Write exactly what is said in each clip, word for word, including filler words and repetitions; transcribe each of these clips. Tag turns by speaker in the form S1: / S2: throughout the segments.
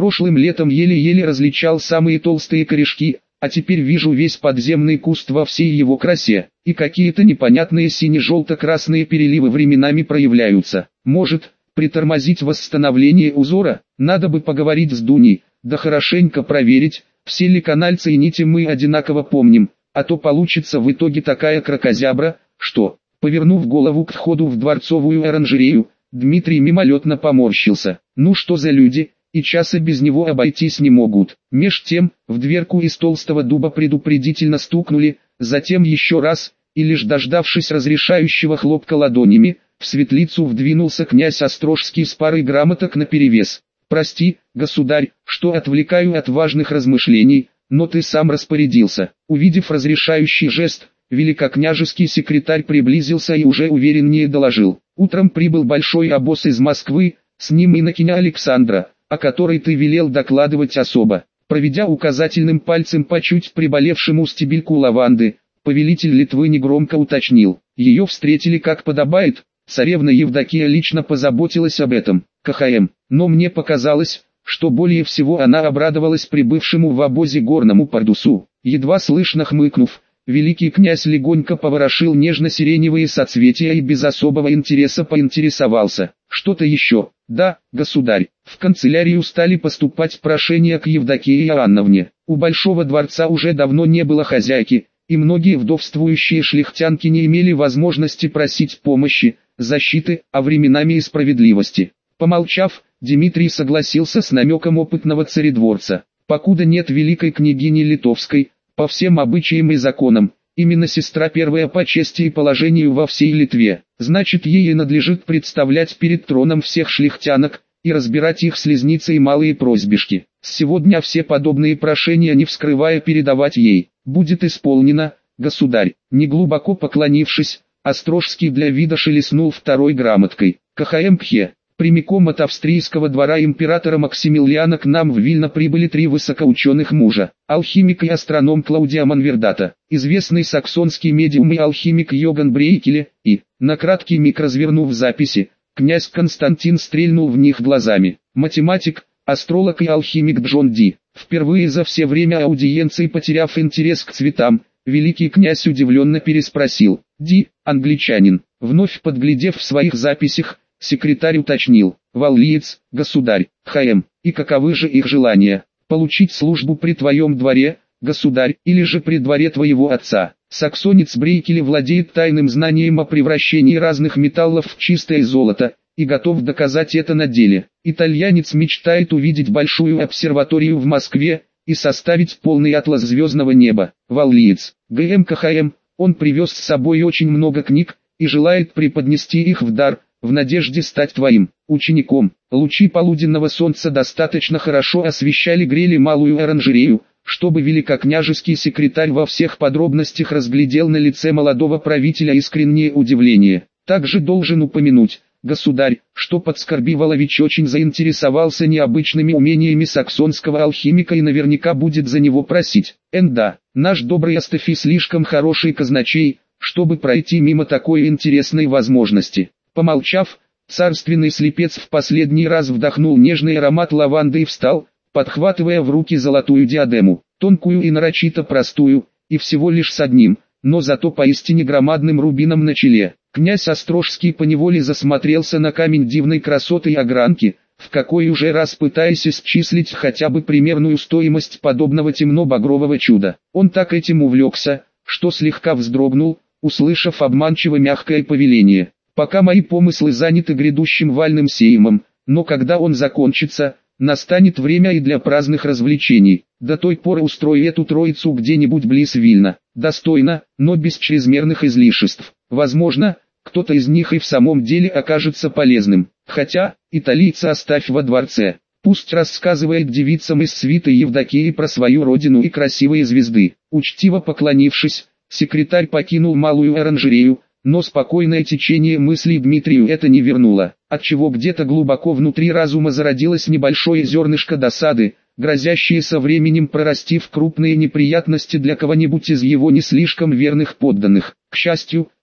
S1: Прошлым летом еле-еле различал самые толстые корешки, а теперь вижу весь подземный куст во всей его красе, и какие-то непонятные сине-желто-красные переливы временами проявляются. Может, притормозить восстановление узора? Надо бы поговорить с Дуней, да хорошенько проверить, все ли канальцы и нити мы одинаково помним, а то получится в итоге такая кракозябра, что, повернув голову к входу в дворцовую оранжерею, Дмитрий мимолетно поморщился. Ну что за люди, и часа без него обойтись не могут. Меж тем, в дверку из толстого дуба предупредительно стукнули, затем еще раз, и лишь дождавшись разрешающего хлопка ладонями, в светлицу вдвинулся князь Острожский с парой грамоток наперевес. «Прости, государь, что отвлекаю от важных размышлений, но ты сам распорядился». Увидев разрешающий жест, великокняжеский секретарь приблизился и уже увереннее доложил. «Утром прибыл большой обоз из Москвы, с ним инокиня Александра, о которой ты велел докладывать особо». Проведя указательным пальцем по чуть приболевшему стебельку лаванды, повелитель Литвы негромко уточнил. Ее встретили как подобает, царевна Евдокия лично позаботилась об этом. КХМ. Но мне показалось, что более всего она обрадовалась прибывшему в обозе горному пардусу. Едва слышно хмыкнув, великий князь легонько поворошил нежно-сиреневые соцветия и без особого интереса поинтересовался. Что-то еще? Да, государь. В канцелярию стали поступать прошения к Евдокии Иоанновне. У Большого дворца уже давно не было хозяйки, и многие вдовствующие шляхтянки не имели возможности просить помощи, защиты, а временами и справедливости. Помолчав, Дмитрий согласился с намеком опытного царедворца. Покуда нет великой княгини Литовской, по всем обычаям и законам, именно сестра первая по чести и положению во всей Литве, значит ей и надлежит представлять перед троном всех шляхтянок, и разбирать их слезницы и малые просьбишки. С сегодня все подобные прошения не вскрывая передавать ей. Будет исполнено, государь. Неглубоко поклонившись, Острожский для вида шелестнул второй грамоткой. КХМ Кхе. Прямиком от австрийского двора императора Максимилиана к нам в Вильно прибыли три высокоученых мужа. Алхимик и астроном Клаудиа Манвердата, известный саксонский медиум и алхимик Йоган Брейкеле, и, на краткий миг развернув записи, князь Константин стрельнул в них глазами. Математик, астролог и алхимик Джон Ди. Впервые за все время аудиенции потеряв интерес к цветам, великий князь удивленно переспросил. Ди, англичанин. Вновь подглядев в своих записях, секретарь уточнил. Валлиец, государь, ХМ. И каковы же их желания? Получить службу при твоем дворе, государь, или же при дворе твоего отца? Саксонец Брейкеле владеет тайным знанием о превращении разных металлов в чистое золото, и готов доказать это на деле. Итальянец мечтает увидеть большую обсерваторию в Москве, и составить полный атлас звездного неба. Валлиец, ГМКХМ, он привез с собой очень много книг, и желает преподнести их в дар, в надежде стать твоим учеником. Лучи полуденного солнца достаточно хорошо освещали грели малую оранжерею, чтобы великокняжеский секретарь во всех подробностях разглядел на лице молодого правителя искреннее удивление. Также должен упомянуть, государь, что Подскорби Волович очень заинтересовался необычными умениями саксонского алхимика и наверняка будет за него просить. Энда, наш добрый Астафий слишком хороший казначей, чтобы пройти мимо такой интересной возможности. Помолчав, царственный слепец в последний раз вдохнул нежный аромат лаванды и встал, подхватывая в руки золотую диадему, тонкую и нарочито простую, и всего лишь с одним, но зато поистине громадным рубином на челе. Князь Острожский поневоле засмотрелся на камень дивной красоты и огранки, в какой уже раз пытаясь исчислить хотя бы примерную стоимость подобного темно-багрового чуда. Он так этим увлекся, что слегка вздрогнул, услышав обманчиво мягкое повеление. Пока мои помыслы заняты грядущим вальным сеймом, но когда он закончится, настанет время и для праздных развлечений. До той поры устрой эту троицу где-нибудь близ Вильна, достойно, но без чрезмерных излишеств. Возможно, кто-то из них и в самом деле окажется полезным. Хотя, италийца оставь во дворце. Пусть рассказывает девицам из свиты Евдокии про свою родину и красивые звезды. Учтиво поклонившись, секретарь покинул малую оранжерею, но спокойное течение мыслей Дмитрию это не вернуло, отчего где-то глубоко внутри разума зародилось небольшое зернышко досады, грозящее со временем прорасти в крупные неприятности для кого-нибудь из его не слишком верных подданных. К счастью,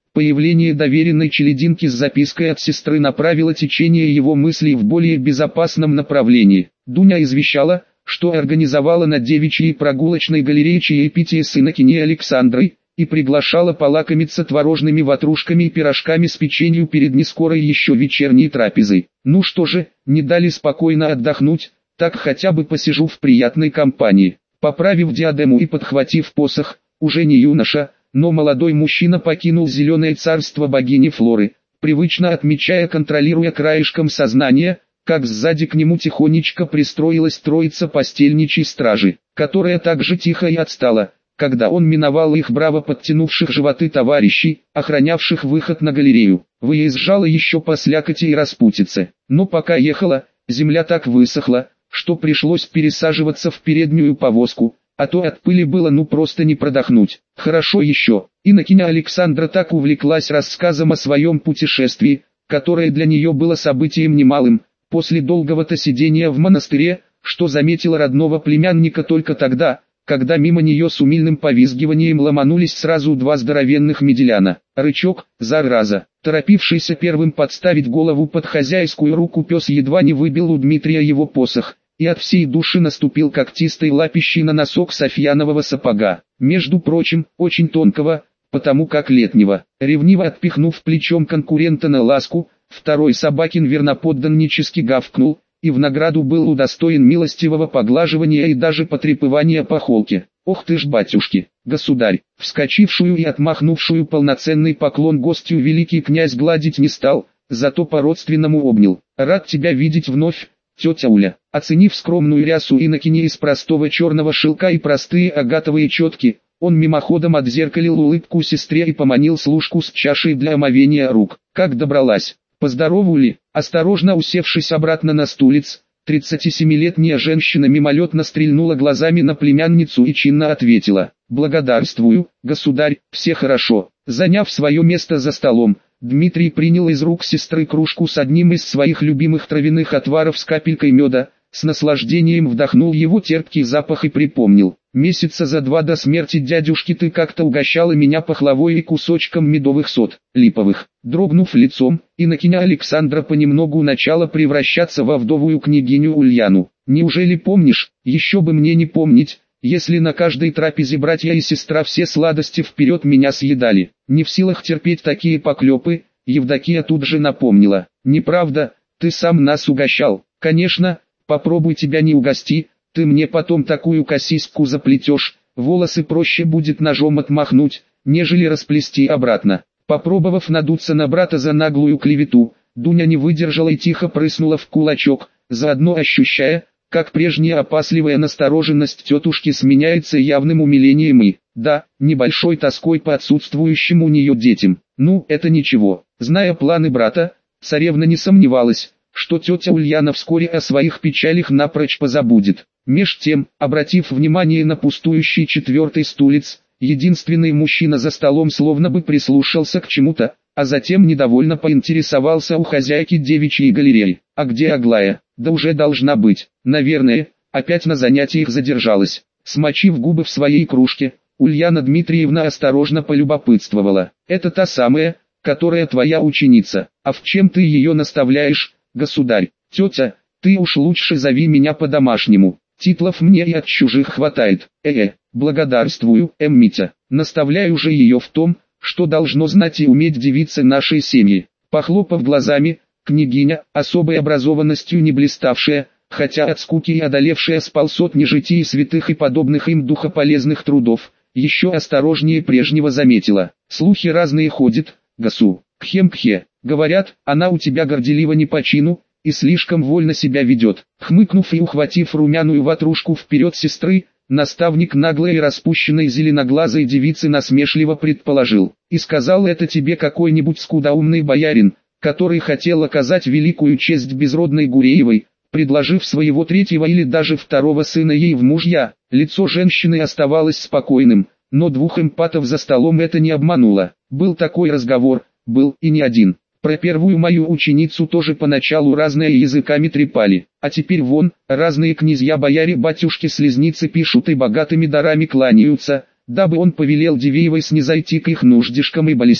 S1: Появление доверенной челядинки с запиской от сестры направило течение его мыслей в более безопасном направлении. Дуня извещала, что организовала на девичьей прогулочной галерее чаепитие с инокиней Александрой, и приглашала полакомиться творожными ватрушками и пирожками с печенью перед нескорой еще вечерней трапезой. Ну что же, не дали спокойно отдохнуть, так хотя бы посижу в приятной компании. Поправив диадему и подхватив посох, уже не юноша, но молодой мужчина покинул зеленое царство богини Флоры, привычно отмечая, контролируя краешком сознания, как сзади к нему тихонечко пристроилась троица постельничьей стражи, которая также тихо и отстала, когда он миновал их браво подтянувших животы товарищей, охранявших выход на галерею. Выезжала еще по слякоти и распутице, но пока ехала, земля так высохла, что пришлось пересаживаться в переднюю повозку, а то от пыли было ну просто не продохнуть. Хорошо еще, инокиня Александра так увлеклась рассказом о своем путешествии, которое для нее было событием немалым, после долгого-то сидения в монастыре, что заметила родного племянника только тогда, когда мимо нее с умильным повизгиванием ломанулись сразу два здоровенных меделяна. Рычок, зараза, торопившийся первым подставить голову под хозяйскую руку пес едва не выбил у Дмитрия его посох, и от всей души наступил когтистой лапищей на носок софьянового сапога, между прочим, очень тонкого, потому как летнего. Ревниво отпихнув плечом конкурента на ласку, второй собакин верноподданнически гавкнул, и в награду был удостоен милостивого поглаживания и даже потрепывания по холке. «Ох ты ж, батюшки, государь!» Вскочившую и отмахнувшую полноценный поклон гостью великий князь гладить не стал, зато по-родственному обнял. «Рад тебя видеть вновь, тетя Уля». Оценив скромную рясу инокини из простого черного шелка и простые агатовые четки, он мимоходом отзеркалил улыбку сестре и поманил служку с чашей для омовения рук. «Как добралась? Поздоровали?» Осторожно усевшись обратно на стулец, тридцатисемилетняя женщина мимолетно стрельнула глазами на племянницу и чинно ответила: «Благодарствую, государь, все хорошо». Заняв свое место за столом, Дмитрий принял из рук сестры кружку с одним из своих любимых травяных отваров с капелькой меда, с наслаждением вдохнул его терпкий запах и припомнил: «Месяца за два до смерти дядюшки ты как-то угощала меня пахлавой и кусочком медовых сот, липовых». Дрогнув лицом, инокиня Александра понемногу начала превращаться во вдовую княгиню Ульяну. «Неужели помнишь? Еще бы мне не помнить, если на каждой трапезе братья и сестра все сладости вперед меня съедали». Не в силах терпеть такие поклепы, Евдокия тут же напомнила: «Неправда, ты сам нас угощал». «Конечно, попробуй тебя не угости, ты мне потом такую косичку заплетешь, волосы проще будет ножом отмахнуть, нежели расплести обратно». Попробовав надуться на брата за наглую клевету, Дуня не выдержала и тихо прыснула в кулачок, заодно ощущая, как прежняя опасливая настороженность тетушки сменяется явным умилением и, да, небольшой тоской по отсутствующим у нее детям. Ну, это ничего. Зная планы брата, царевна не сомневалась, что тетя Ульяна вскоре о своих печалях напрочь позабудет. Меж тем, обратив внимание на пустующий четвертый стулец, единственный мужчина за столом словно бы прислушался к чему-то, а затем недовольно поинтересовался у хозяйки девичьей галереи: «А где Аглая?» «Да уже должна быть, наверное, опять на занятиях задержалась». Смочив губы в своей кружке, Ульяна Дмитриевна осторожно полюбопытствовала: «Это та самая, которая твоя ученица? А в чем ты ее наставляешь, государь?» «Тетя, ты уж лучше зови меня по-домашнему, титлов мне и от чужих хватает». «Э-э, благодарствую, эм Митя, наставляю же ее в том, что должно знать и уметь девицы нашей семьи». Похлопав глазами, княгиня, особой образованностью не блиставшая, хотя от скуки и одолевшая с полсотни житий святых и подобных им духополезных трудов, еще осторожнее прежнего заметила: «Слухи разные ходят, госу, кхем-кхе, говорят, она у тебя горделива не по чину, и слишком вольно себя ведет». Хмыкнув и ухватив румяную ватрушку вперед сестры, наставник наглой и распущенной зеленоглазой девицы насмешливо предположил: «И сказал это тебе какой-нибудь скудоумный боярин, который хотел оказать великую честь безродной Гуреевой, предложив своего третьего или даже второго сына ей в мужья». Лицо женщины оставалось спокойным, но двух эмпатов за столом это не обмануло. «Был такой разговор, был, и не один. Про первую мою ученицу тоже поначалу разные языками трепали, а теперь вон, разные князья, бояре, батюшки, слезницы пишут и богатыми дарами кланяются, дабы он повелел Дивеевой снизойти к их нуждишкам и болестям».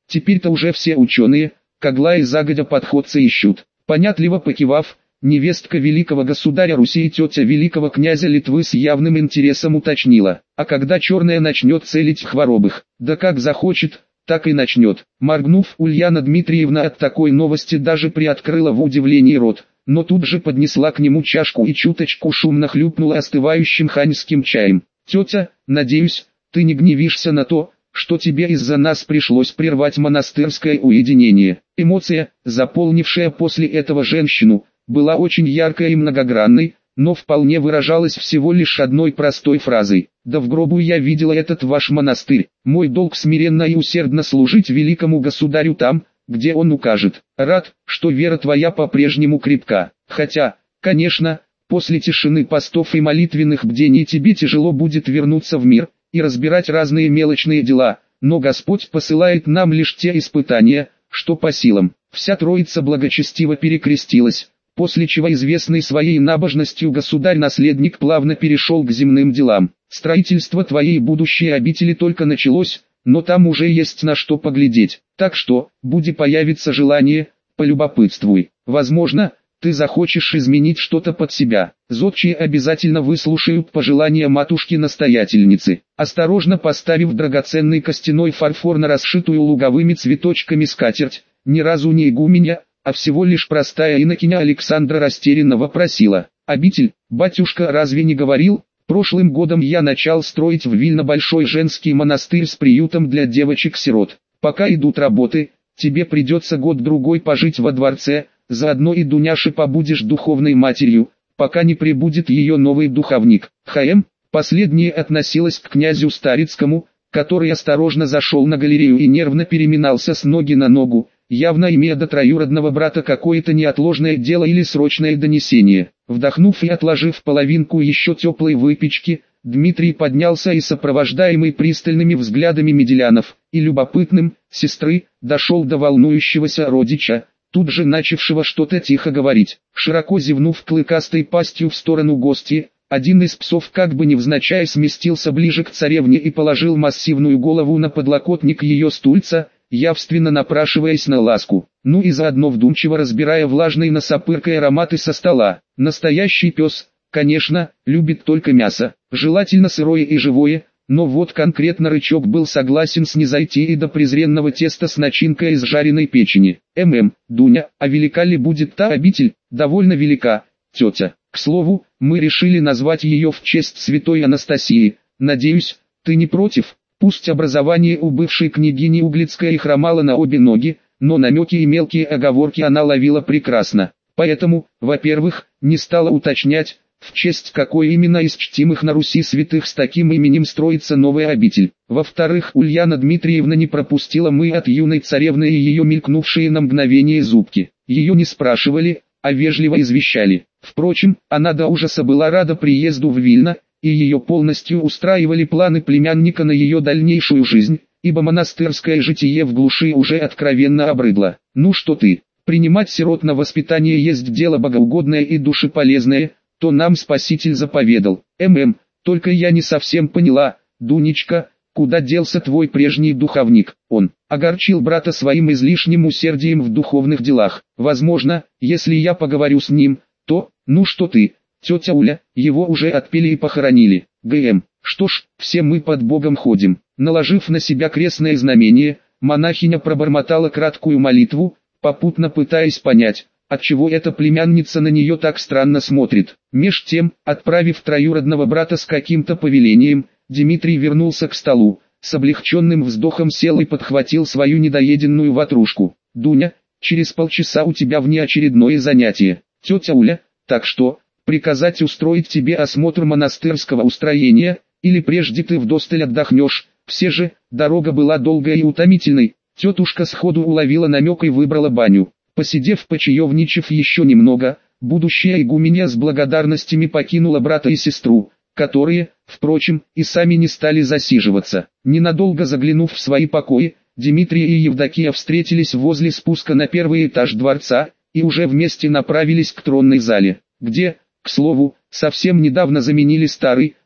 S1: Теперь-то уже все ученые, к Аглае загодя подходца ищут. Понятливо покивав, невестка великого государя Руси и тетя великого князя Литвы с явным интересом уточнила: а когда черная начнет целить в хворобых? Да как захочет, так и начнет. Моргнув, Ульяна Дмитриевна от такой новости даже приоткрыла в удивлении рот, но тут же поднесла к нему чашку и чуточку шумно хлюпнула остывающим ханьским чаем. «Тетя, надеюсь, ты не гневишься на то, что тебе из-за нас пришлось прервать монастырское уединение». Эмоция, заполнившая после этого женщину, была очень яркой и многогранной, но вполне выражалась всего лишь одной простой фразой: «Да в гробу я видела этот ваш монастырь. Мой долг смиренно и усердно служить великому государю там, где он укажет. Рад, что вера твоя по-прежнему крепка. Хотя, конечно, после тишины постов и молитвенных бдений тебе тяжело будет вернуться в мир и разбирать разные мелочные дела, но Господь посылает нам лишь те испытания, что по силам». Вся троица благочестиво перекрестилась, после чего известный своей набожностью государь-наследник плавно перешел к земным делам. «Строительство твоей будущей обители только началось, но там уже есть на что поглядеть, так что, буди появится желание, полюбопытствуй. Возможно, ты захочешь изменить что-то под себя». Зодчие обязательно выслушают пожелания матушки-настоятельницы. Осторожно поставив драгоценный костяной фарфор на расшитую луговыми цветочками скатерть, ни разу не игуменя, а всего лишь простая инокиня Александра растерянно вопросила: «Обитель, батюшка разве не говорил? Прошлым годом я начал строить в Вильно большой женский монастырь с приютом для девочек-сирот. Пока идут работы, тебе придется год-другой пожить во дворце, заодно и Дуняше побудешь духовной матерью, пока не прибудет ее новый духовник». ХМ, последняя относилась к князю Старицкому, который осторожно зашел на галерею и нервно переминался с ноги на ногу, явно имея до троюродного брата какое-то неотложное дело или срочное донесение. Вдохнув и отложив половинку еще теплой выпечки, Дмитрий поднялся и, сопровождаемый пристальными взглядами меделянов и любопытным сестры, дошел до волнующегося родича, тут же начавшего что-то тихо говорить. Широко зевнув клыкастой пастью в сторону гостьи, один из псов как бы невзначай сместился ближе к царевне и положил массивную голову на подлокотник ее стульца, явственно напрашиваясь на ласку, ну и заодно вдумчиво разбирая влажные носопыркой ароматы со стола. Настоящий пес, конечно, любит только мясо, желательно сырое и живое, но вот конкретно рычаг был согласен снизойти и до презренного теста с начинкой из жареной печени. «ММ, Дуня, а велика ли будет та обитель?» «Довольно велика, тетя. К слову, мы решили назвать ее в честь святой Анастасии. Надеюсь, ты не против?» Пусть образование у бывшей княгини Углицкой и хромало на обе ноги, но намеки и мелкие оговорки она ловила прекрасно. Поэтому, во-первых, не стала уточнять, в честь какой именно из чтимых на Руси святых с таким именем строится новая обитель. Во-вторых, Ульяна Дмитриевна не пропустила мы от юной царевны и ее мелькнувшие на мгновение зубки. Ее не спрашивали, а вежливо извещали. Впрочем, она до ужаса была рада приезду в Вильно, и ее полностью устраивали планы племянника на ее дальнейшую жизнь, ибо монастырское житие в глуши уже откровенно обрыдло. «Ну что ты, принимать сирот на воспитание есть дело богоугодное и душеполезное, то нам Спаситель заповедал. ММ, только я не совсем поняла, Дунечка, куда делся твой прежний духовник?» Он огорчил брата своим излишним усердием в духовных делах. «Возможно, если я поговорю с ним, то, ну что ты, тетя Уля, его уже отпели и похоронили. ГМ, что ж, все мы под Богом ходим». Наложив на себя крестное знамение, монахиня пробормотала краткую молитву, попутно пытаясь понять, отчего эта племянница на нее так странно смотрит. Меж тем, отправив троюродного брата с каким-то повелением, Дмитрий вернулся к столу, с облегченным вздохом сел и подхватил свою недоеденную ватрушку. «Дуня, через полчаса у тебя внеочередное занятие, тетя Уля, так что, приказать устроить тебе осмотр монастырского устроения, или прежде ты вдосталь отдохнешь?» Все же, дорога была долгой и утомительной, тетушка сходу уловила намек и выбрала баню. Посидев почаевничав еще немного, будущая игуменья с благодарностями покинула брата и сестру, которые, впрочем, и сами не стали засиживаться. Ненадолго заглянув в свои покои, Дмитрий и Евдокия встретились возле спуска на первый этаж дворца, и уже вместе направились к тронной зале, где, к слову, совсем недавно заменили старый,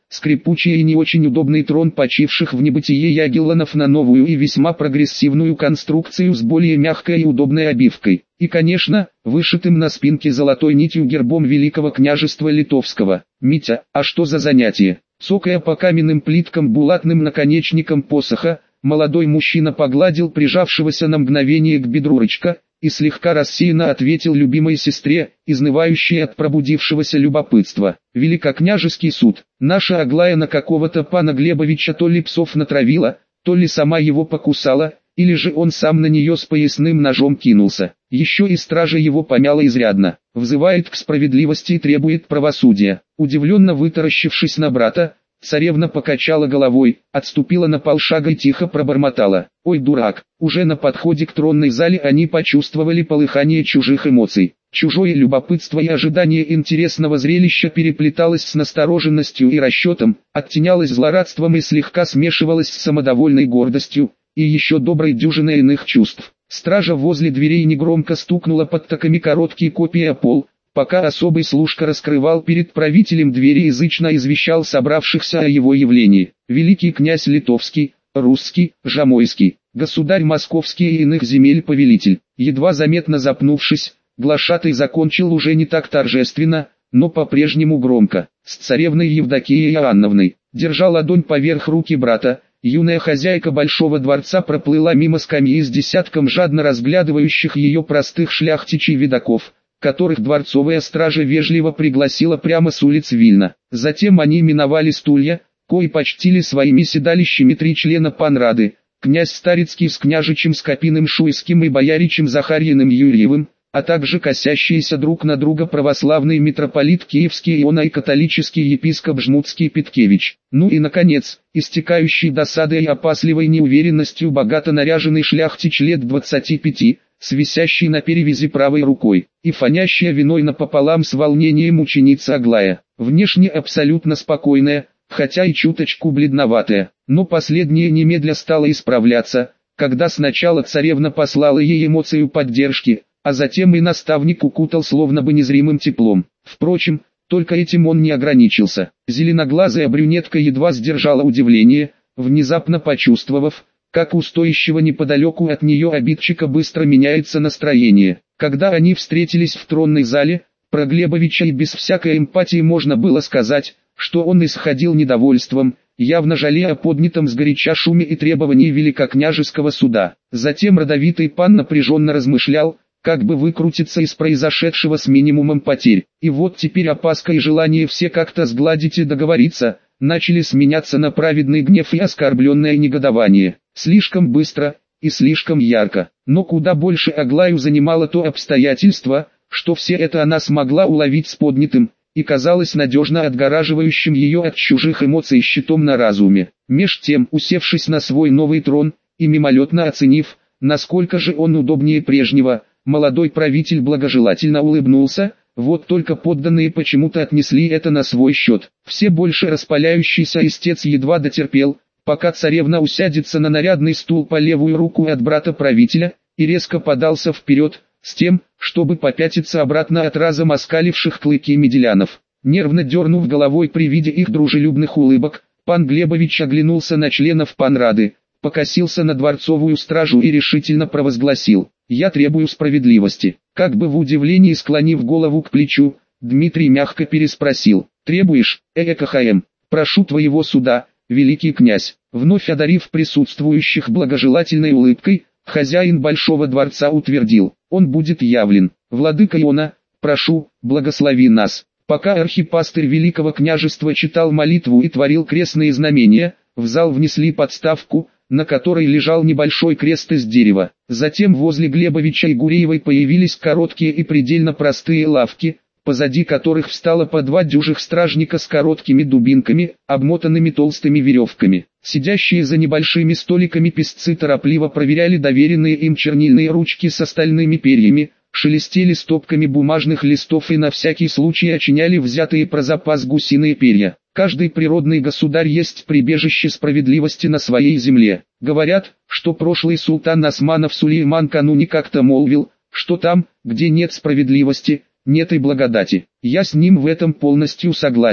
S1: скрипучий и не очень удобный трон почивших в небытие Ягеллонов на новую и весьма прогрессивную конструкцию с более мягкой и удобной обивкой. И, конечно, вышитым на спинке золотой нитью гербом Великого княжества Литовского. «Митя, а что за занятие?» Цокая по каменным плиткам булатным наконечником посоха, молодой мужчина погладил прижавшегося на мгновение к бедру рычка, и слегка рассеянно ответил любимой сестре, изнывающей от пробудившегося любопытства. «Великокняжеский суд. Наша Аглая на какого-то пана Глебовича то ли псов натравила, то ли сама его покусала, или же он сам на нее с поясным ножом кинулся. Еще и стража его помяла изрядно, взывает к справедливости и требует правосудия». Удивленно вытаращившись на брата, царевна покачала головой, отступила на полшага и тихо пробормотала: «Ой, дурак!» Уже на подходе к тронной зале они почувствовали полыхание чужих эмоций. Чужое любопытство и ожидание интересного зрелища переплеталось с настороженностью и расчетом, оттенялось злорадством и слегка смешивалось с самодовольной гордостью, и еще доброй дюжиной иных чувств. Стража возле дверей негромко стукнула подтоками короткие копья о пол, пока особый служка раскрывал перед правителем двери и язычно извещал собравшихся о его явлении. Великий князь Литовский, Русский, Жамойский, государь Московский и иных земель повелитель. Едва заметно запнувшись, глашатай закончил уже не так торжественно, но по-прежнему громко. С царевной Евдокией Иоанновной, держа ладонь поверх руки брата, юная хозяйка большого дворца проплыла мимо скамьи с десятком жадно разглядывающих ее простых шляхтичей-видаков, которых дворцовая стража вежливо пригласила прямо с улиц Вильна. Затем они миновали стулья, кои почтили своими седалищами три члена панрады: князь Старицкий с княжичем Скопиным Шуйским и бояричем Захарьиным Юрьевым, а также косящиеся друг на друга православный митрополит Киевский Иона и католический епископ Жмутский Петкевич. Ну и наконец, истекающий досадой и опасливой неуверенностью богато наряженный шляхтич лет двадцати пяти, с висящей на перевязи правой рукой, и фонящая виной напополам с волнением ученица Аглая, внешне абсолютно спокойная, хотя и чуточку бледноватая, но последняя немедля стала исправляться, когда сначала царевна послала ей эмоцию поддержки, а затем и наставник укутал словно бы незримым теплом. Впрочем, только этим он не ограничился. Зеленоглазая брюнетка едва сдержала удивление, внезапно почувствовав, как у стоящего неподалеку от нее обидчика быстро меняется настроение. Когда они встретились в тронной зале, про Глебовича и без всякой эмпатии можно было сказать, что он исходил недовольством, явно жалея о поднятом сгоряча шуме и требовании великокняжеского суда. Затем родовитый пан напряженно размышлял, как бы выкрутиться из произошедшего с минимумом потерь. И вот теперь опаска и желание все как-то сгладить и договориться начали сменяться на праведный гнев и оскорбленное негодование. Слишком быстро и слишком ярко. Но куда больше Аглаю занимало то обстоятельство, что все это она смогла уловить с поднятым, и казалось надежно отгораживающим ее от чужих эмоций щитом на разуме. Меж тем, усевшись на свой новый трон, и мимолетно оценив, насколько же он удобнее прежнего, молодой правитель благожелательно улыбнулся. Вот только подданные почему-то отнесли это на свой счет. Все больше распаляющийся истец едва дотерпел, пока царевна усядется на нарядный стул по левую руку от брата правителя, и резко подался вперед, с тем, чтобы попятиться обратно от разом оскаливших клыки меделянов. Нервно дернув головой при виде их дружелюбных улыбок, пан Глебович оглянулся на членов панрады, покосился на дворцовую стражу и решительно провозгласил: «Я требую справедливости». Как бы в удивлении склонив голову к плечу, Дмитрий мягко переспросил: «Требуешь, ЭКХМ? Прошу твоего суда, великий князь». Вновь одарив присутствующих благожелательной улыбкой, хозяин большого дворца утвердил: «Он будет явлен. Владыка Иона, прошу, благослови нас». Пока архипастырь Великого княжества читал молитву и творил крестные знамения, в зал внесли подставку, на которой лежал небольшой крест из дерева. Затем возле Глебовича и Гуреевой появились короткие и предельно простые лавки, позади которых встало по два дюжих стражника с короткими дубинками, обмотанными толстыми веревками. Сидящие за небольшими столиками писцы торопливо проверяли доверенные им чернильные ручки с остальными перьями, шелестели стопками бумажных листов и на всякий случай очиняли взятые про запас гусиные перья. Каждый природный государь есть прибежище справедливости на своей земле. Говорят, что прошлый султан Османов Сулейман кануне как-то молвил, что там, где нет справедливости, нет и благодати. Я с ним в этом полностью согласен.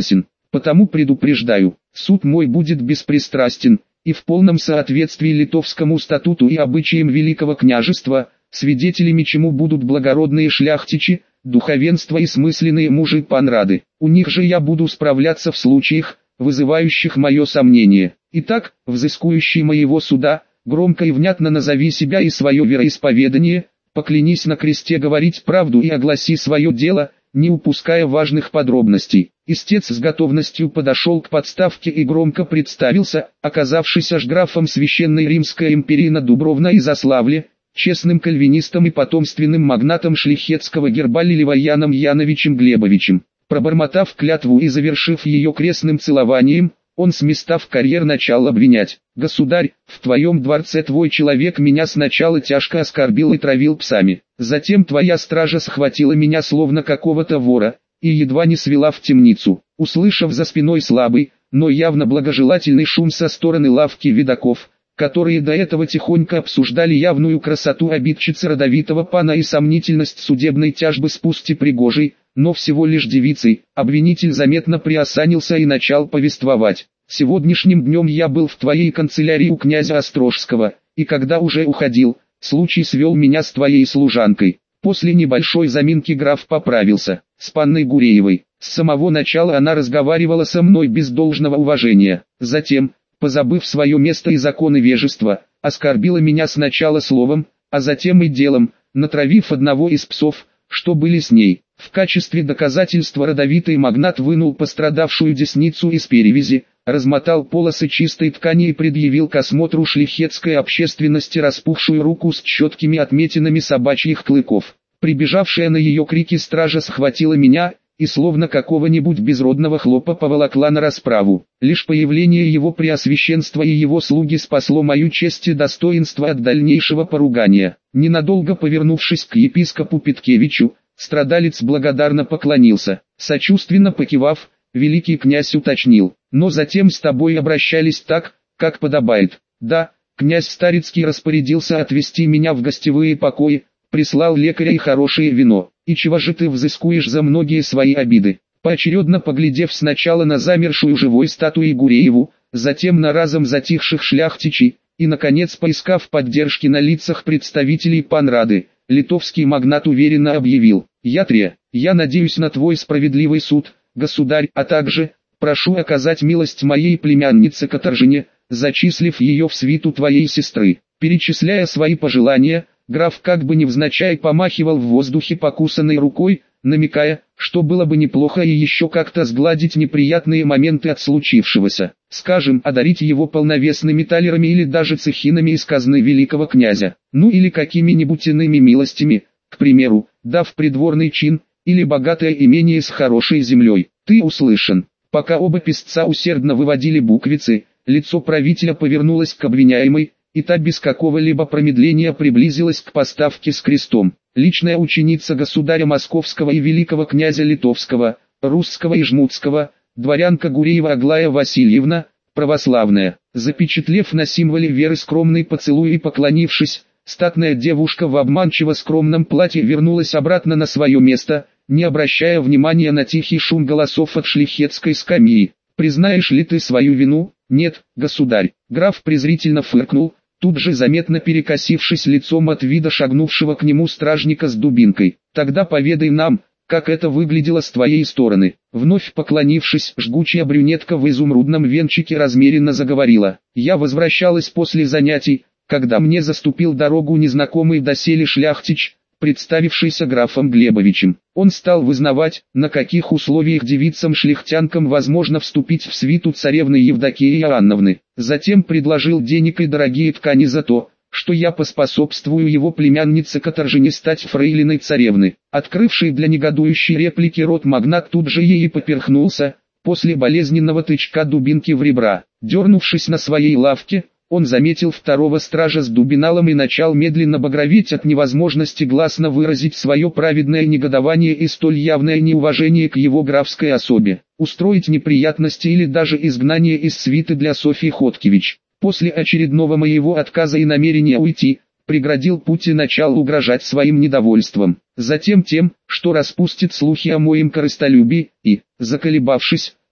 S1: Потому предупреждаю, суд мой будет беспристрастен, и в полном соответствии литовскому статуту и обычаям Великого княжества, свидетелями чему будут благородные шляхтичи, духовенство и смысленные мужи панрады. У них же я буду справляться в случаях, вызывающих мое сомнение. Итак, взыскующий моего суда, громко и внятно назови себя и свое вероисповедание, поклянись на кресте говорить правду и огласи свое дело, не упуская важных подробностей. Истец с готовностью подошел к подставке и громко представился, оказавшись аж графом Священной Римской империи на Дубровно-Изяславле, честным кальвинистом и потомственным магнатом шляхетского герба Лилеваяном Яновичем Глебовичем. Пробормотав клятву и завершив ее крестным целованием, он с места в карьер начал обвинять. «Государь, в твоем дворце твой человек меня сначала тяжко оскорбил и травил псами. Затем твоя стража схватила меня словно какого-то вора, и едва не свела в темницу». Услышав за спиной слабый, но явно благожелательный шум со стороны лавки видаков, которые до этого тихонько обсуждали явную красоту обидчицы родовитого пана и сомнительность судебной тяжбы с пусть и пригожей, но всего лишь девицей, обвинитель заметно приосанился и начал повествовать. «Сегодняшним днем я был в твоей канцелярии у князя Острожского, и когда уже уходил, случай свел меня с твоей служанкой». После небольшой заминки граф поправился. «С панной Гуреевой. С самого начала она разговаривала со мной без должного уважения. Затем, позабыв свое место и законы вежества, оскорбила меня сначала словом, а затем и делом, натравив одного из псов, что были с ней. В качестве доказательства родовитый магнат вынул пострадавшую десницу из перевязи, размотал полосы чистой ткани и предъявил к осмотру шляхетской общественности распухшую руку с четкими отметинами собачьих клыков. Прибежавшая на ее крики стража схватила меня и словно какого-нибудь безродного хлопа поволокла на расправу. Лишь появление его преосвященства и его слуги спасло мою честь и достоинство от дальнейшего поругания. Ненадолго повернувшись к епископу Петкевичу, страдалец благодарно поклонился. Сочувственно покивав, великий князь уточнил: «Но затем с тобой обращались так, как подобает». «Да, князь Старицкий распорядился отвезти меня в гостевые покои, прислал лекаря и хорошее вино. И чего же ты взыскуешь за многие свои обиды?» Поочередно поглядев сначала на замершую живой статую Гурееву, затем на разом затихших шляхтичей, и наконец поискав поддержки на лицах представителей панрады, литовский магнат уверенно объявил: «Я тре, я надеюсь на твой справедливый суд, государь, а также прошу оказать милость моей племяннице Катаржине, зачислив ее в свиту твоей сестры». Перечисляя свои пожелания, граф как бы невзначай помахивал в воздухе покусанной рукой, намекая, что было бы неплохо и еще как-то сгладить неприятные моменты от случившегося. Скажем, одарить его полновесными талерами или даже цехинами из казны великого князя. Ну или какими-нибудь иными милостями, к примеру, дав придворный чин, или богатое имение с хорошей землей. «Ты услышан». Пока оба писца усердно выводили буквицы, лицо правителя повернулось к обвиняемой, и та без какого-либо промедления приблизилась к подставке с крестом. Личная ученица государя Московского и великого князя Литовского, Русского и Жмутского, дворянка Гуреева Аглая Васильевна, православная. Запечатлев на символе веры скромный поцелуй и поклонившись, статная девушка в обманчиво скромном платье вернулась обратно на свое место, не обращая внимания на тихий шум голосов от шляхетской скамьи. «Признаешь ли ты свою вину?» «Нет, государь». Граф презрительно фыркнул, тут же заметно перекосившись лицом от вида шагнувшего к нему стражника с дубинкой. «Тогда поведай нам, как это выглядело с твоей стороны». Вновь поклонившись, жгучая брюнетка в изумрудном венчике размеренно заговорила: «Я возвращалась после занятий, когда мне заступил дорогу незнакомый доселе шляхтич, представившийся графом Глебовичем. Он стал вызнавать, на каких условиях девицам-шляхтянкам возможно вступить в свиту царевны Евдокии Иоанновны. Затем предложил денег и дорогие ткани за то, что я поспособствую его племяннице Катаржине стать фрейлиной царевны». Открывший для негодующей реплики рот магнат тут же ей поперхнулся, после болезненного тычка дубинки в ребра. Дернувшись на своей лавке, он заметил второго стража с дубиналом и начал медленно багроветь от невозможности гласно выразить свое праведное негодование и столь явное неуважение к его графской особе. Устроить неприятности или даже изгнание из свиты для Софьи Хоткевич. После очередного моего отказа и намерения уйти, преградил путь и начал угрожать своим недовольством. Затем тем, что распустит слухи о моем корыстолюбии, и, заколебавшись,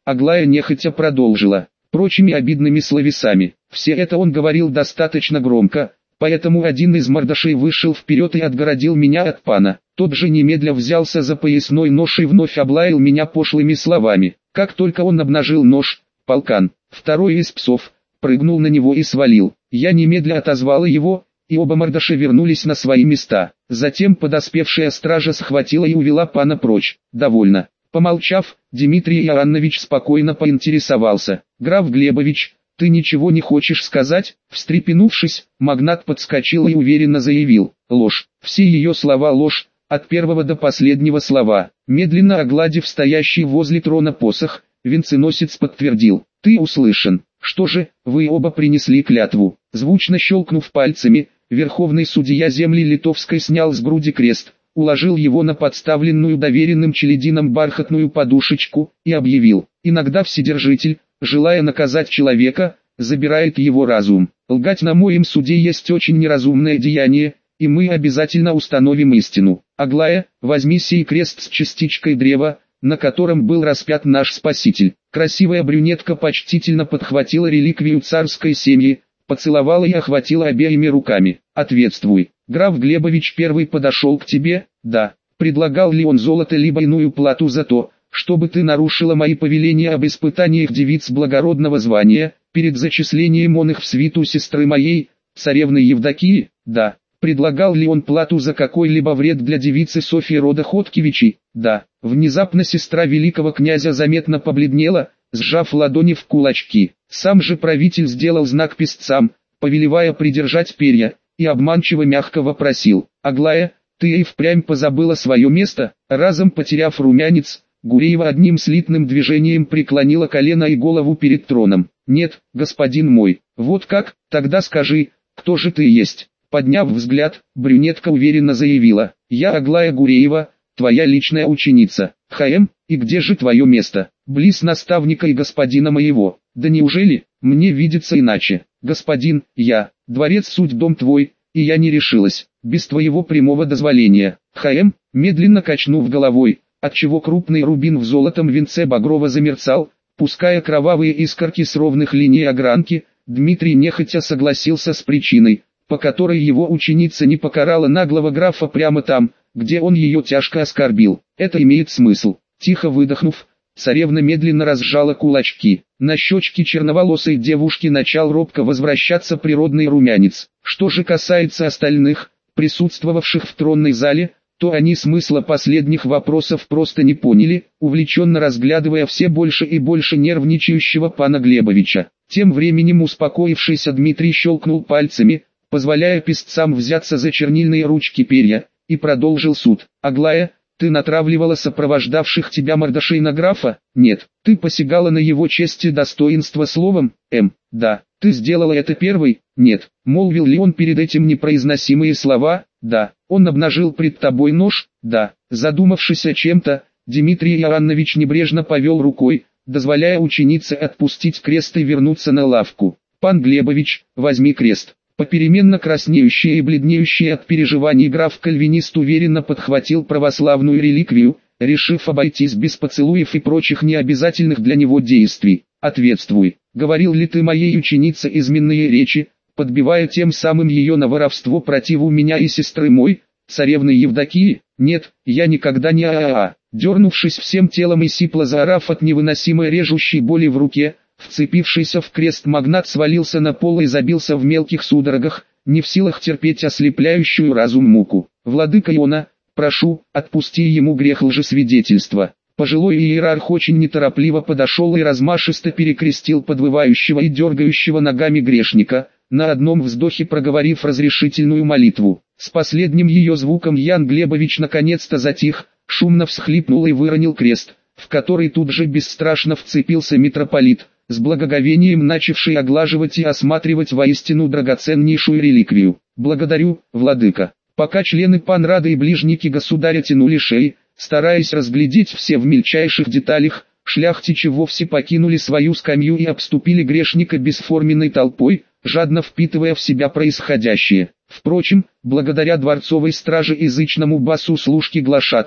S1: Аглая нехотя продолжила, прочими обидными словесами. Все это он говорил достаточно громко, поэтому один из мордашей вышел вперед и отгородил меня от пана. Тот же немедля взялся за поясной нож и вновь облаял меня пошлыми словами. Как только он обнажил нож, полкан, второй из псов, прыгнул на него и свалил. Я немедля отозвала его, и оба мордаши вернулись на свои места. Затем подоспевшая стража схватила и увела пана прочь. Довольно. Помолчав, Дмитрий Иоаннович спокойно поинтересовался. «Граф Глебович, ты ничего не хочешь сказать?» Встрепенувшись, магнат подскочил и уверенно заявил. «Ложь. Все ее слова ложь, от первого до последнего слова». Медленно огладив стоящий возле трона посох, венценосец подтвердил. «Ты услышан. Что же, вы оба принесли клятву». Звучно щелкнув пальцами, верховный судья земли Литовской снял с груди крест, уложил его на подставленную доверенным челядином бархатную подушечку и объявил: «Иногда Вседержитель, желая наказать человека, забирает его разум. Лгать на моем суде есть очень неразумное деяние, и мы обязательно установим истину. Аглая, возьми сей крест с частичкой древа, на котором был распят наш Спаситель». Красивая брюнетка почтительно подхватила реликвию царской семьи, поцеловала и охватила обеими руками. «Ответствуй, граф Глебович первый подошел к тебе?» «Да». «Предлагал ли он золото либо иную плату за то, чтобы ты нарушила мои повеления об испытаниях девиц благородного звания, перед зачислением он их в свиту сестры моей, царевны Евдокии?» «Да». «Предлагал ли он плату за какой-либо вред для девицы Софьи рода Ходкевичей?» «Да». Внезапно сестра великого князя заметно побледнела, сжав ладони в кулачки. Сам же правитель сделал знак песцам, повелевая придержать перья, и обманчиво мягко вопросил: «Аглая, ты и впрямь позабыла свое место?» Разом потеряв румянец, Гуреева одним слитным движением преклонила колено и голову перед троном. «Нет, господин мой». «Вот как? Тогда скажи, кто же ты есть?» Подняв взгляд, брюнетка уверенно заявила: «Я Аглая Гуреева, твоя личная ученица. Х.М., и где же твое место?» «Близ наставника и господина моего». «Да неужели? Мне видится иначе». «Господин, я, дворец суть дом твой, и я не решилась, без твоего прямого дозволения». Х.М., медленно качнув головой, отчего крупный рубин в золотом венце багрово замерцал, пуская кровавые искорки с ровных линий огранки, Дмитрий нехотя согласился с причиной, по которой его ученица не покарала наглого графа прямо там, где он ее тяжко оскорбил. Это имеет смысл. Тихо выдохнув, царевна медленно разжала кулачки. На щечке черноволосой девушки начал робко возвращаться природный румянец. Что же касается остальных, присутствовавших в тронной зале, то они смысла последних вопросов просто не поняли, увлеченно разглядывая все больше и больше нервничающего пана Глебовича. Тем временем успокоившийся Дмитрий щелкнул пальцами, позволяя песцам взяться за чернильные ручки перья, и продолжил суд. «Аглая, ты натравливала сопровождавших тебя мордашей на графа?» «Нет». «Ты посягала на его честь и достоинство словом?» «М. Да». «Ты сделала это первой?» «Нет». «Молвил ли он перед этим непроизносимые слова?» «Да». «Он обнажил пред тобой нож?» «Да». Задумавшись о чем-то, Дмитрий Иоаннович небрежно повел рукой, дозволяя ученице отпустить крест и вернуться на лавку. «Пан Глебович, возьми крест». Попеременно краснеющий и бледнеющий от переживаний граф-кальвинист уверенно подхватил православную реликвию, решив обойтись без поцелуев и прочих необязательных для него действий. «Ответствуй, говорил ли ты моей ученице изменные речи, подбивая тем самым ее на воровство противу меня и сестры мой, царевны Евдокии?» «Нет, я никогда не а-а-а». Дернувшись всем телом и сипло заорав от невыносимой режущей боли в руке, вцепившийся в крест магнат свалился на пол и забился в мелких судорогах, не в силах терпеть ослепляющую разум муку. «Владыка Иона, прошу, отпусти ему грех лжесвидетельства». Пожилой иерарх очень неторопливо подошел и размашисто перекрестил подвывающего и дергающего ногами грешника, на одном вздохе проговорив разрешительную молитву. С последним ее звуком Ян Глебович наконец-то затих, шумно всхлипнул и выронил крест, в который тут же бесстрашно вцепился митрополит, с благоговением начавший оглаживать и осматривать воистину драгоценнейшую реликвию. «Благодарю, владыка». Пока члены панрады и ближники государя тянули шеи, стараясь разглядеть все в мельчайших деталях, шляхтичи вовсе покинули свою скамью и обступили грешника бесформенной толпой, жадно впитывая в себя происходящее. Впрочем, благодаря дворцовой страже и язычному басу служки глашатая,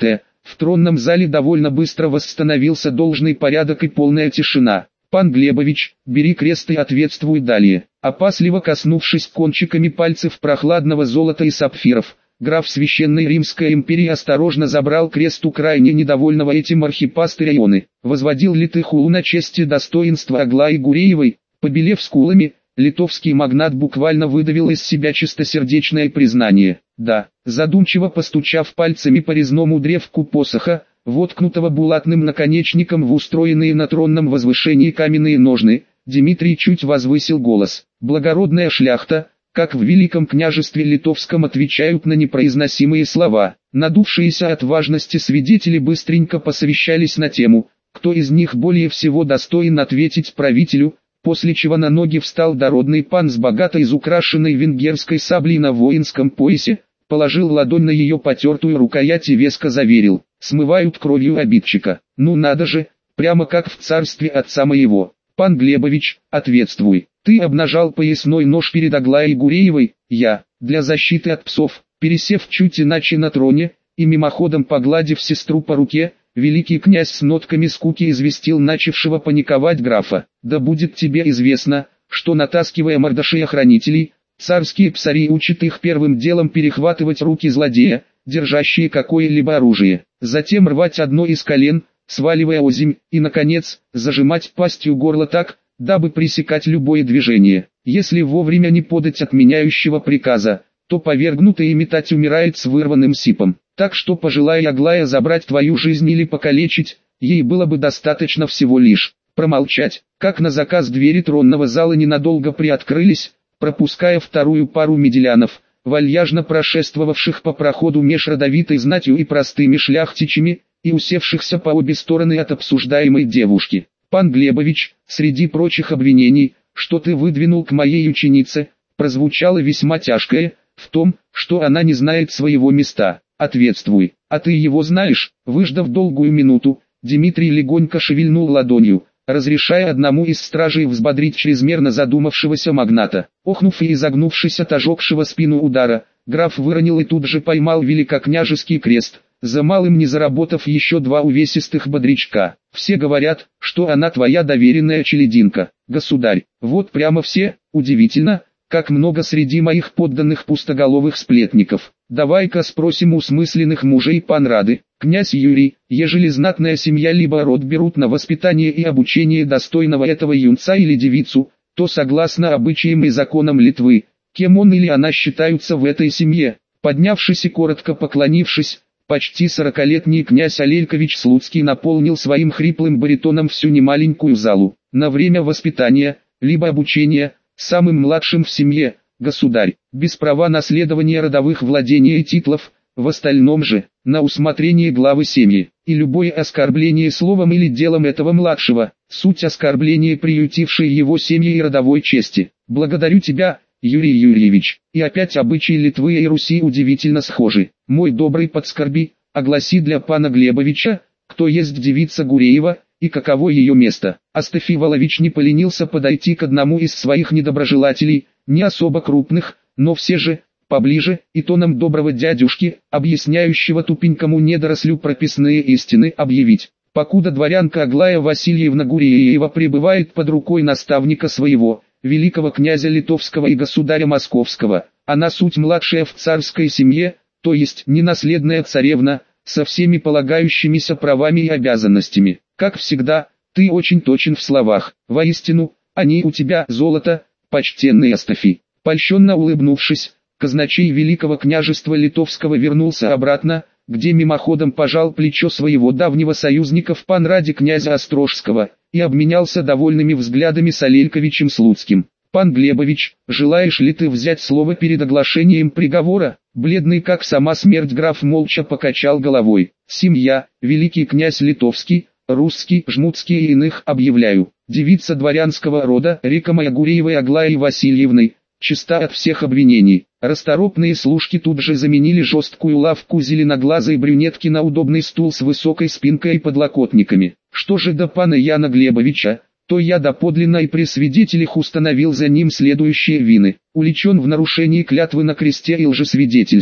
S1: В тронном зале довольно быстро восстановился должный порядок и полная тишина. «Пан Глебович, бери крест и ответствуй далее». Опасливо коснувшись кончиками пальцев прохладного золота и сапфиров, граф Священной Римской империи осторожно забрал крест у крайне недовольного этим архипастыря Ионы. «Возводил ли ты хулу на честь и достоинство Аглаи Гуреевой?» Побелев скулами, литовский магнат буквально выдавил из себя чистосердечное признание. «Да». Задумчиво постучав пальцами по резному древку посоха, воткнутого булатным наконечником в устроенные на тронном возвышении каменные ножны, Дмитрий чуть возвысил голос. «Благородная шляхта, как в Великом княжестве Литовском, отвечают на непроизносимые слова». Надувшиеся от важности свидетели быстренько посовещались на тему, кто из них более всего достоин ответить правителю, после чего на ноги встал дородный пан с богато изукрашенной венгерской саблей на воинском поясе, положил ладонь на ее потертую рукоять и веско заверил: «Смывают кровью обидчика». «Ну надо же, прямо как в царстве отца моего». «Пан Глебович, ответствуй, ты обнажал поясной нож перед Аглаей Гуреевой?» «Я, для защиты от псов». Пересев чуть иначе на троне, и мимоходом погладив сестру по руке, великий князь с нотками скуки известил начавшего паниковать графа: «Да будет тебе известно, что, натаскивая мордашей-охранителей, царские псари учат их первым делом перехватывать руки злодея, держащие какое-либо оружие, затем рвать одно из колен, сваливая озимь, и, наконец, зажимать пастью горло так, дабы пресекать любое движение. Если вовремя не подать отменяющего приказа, то повергнутый метать умирает с вырванным сипом. Так что, пожелая Аглая забрать твою жизнь или покалечить, ей было бы достаточно всего лишь промолчать». Как на заказ двери тронного зала ненадолго приоткрылись, пропуская вторую пару меделянов, вальяжно прошествовавших по проходу меж родовитой знатью и простыми шляхтичами, и усевшихся по обе стороны от обсуждаемой девушки. «Пан Глебович, среди прочих обвинений, что ты выдвинул к моей ученице, прозвучало весьма тяжкое, в том, что она не знает своего места. Ответствуй, а ты его знаешь?» Выждав долгую минуту, Дмитрий легонько шевельнул ладонью, разрешая одному из стражей взбодрить чрезмерно задумавшегося магната. Охнув и изогнувшись от ожегшего спину удара, граф выронил и тут же поймал великокняжеский крест, за малым не заработав еще два увесистых бодрячка. «Все говорят, что она твоя доверенная челядинка, государь». «Вот прямо все, удивительно, как много среди моих подданных пустоголовых сплетников. Давай-ка спросим у смысленных мужей пан Рады, князь Юрий, ежели знатная семья либо род берут на воспитание и обучение достойного этого юнца или девицу, то согласно обычаям и законам Литвы, кем он или она считаются в этой семье?» Поднявшись и коротко поклонившись, почти сорокалетний князь Алелькович Слуцкий наполнил своим хриплым баритоном всю немаленькую залу. «На время воспитания, либо обучения, самым младшим в семье, государь, без права наследования родовых владений и титулов, в остальном же, на усмотрение главы семьи, и любое оскорбление словом или делом этого младшего, суть оскорбления приютившей его семьи и родовой чести. Благодарю тебя, Юрий Юрьевич». И опять обычаи Литвы и Руси удивительно схожи. «Мой добрый подскорби, огласи для пана Глебовича, кто есть девица Гуреева, и каково ее место». Астафий Волович не поленился подойти к одному из своих недоброжелателей, не особо крупных, но все же, поближе, и тоном доброго дядюшки, объясняющего тупенькому недорослю прописные истины, объявить: «Покуда дворянка Аглая Васильевна Гуреева пребывает под рукой наставника своего, великого князя Литовского и государя Московского, она суть младшая в царской семье, то есть ненаследная царевна, со всеми полагающимися правами и обязанностями. Как всегда, ты очень точен в словах. Воистину, они у тебя золото, почтенный Астафий». Польщенно улыбнувшись, казначей Великого княжества Литовского вернулся обратно, где мимоходом пожал плечо своего давнего союзника в пан Раде князя Острожского, и обменялся довольными взглядами с Алельковичем Слуцким. «Пан Глебович, желаешь ли ты взять слово перед оглашением приговора?» Бледный как сама смерть граф молча покачал головой. «Семья, великий князь Литовский, Русский, Жмутский и иных объявляю. Девица дворянского рода, рекомая Гуреевой Аглаей Васильевной, чиста от всех обвинений». Расторопные служки тут же заменили жесткую лавку зеленоглазой брюнетки на удобный стул с высокой спинкой и подлокотниками. «Что же до пана Яна Глебовича, то я доподлинно и при свидетелях установил за ним следующие вины: уличен в нарушении клятвы на кресте и лжесвидетельстве,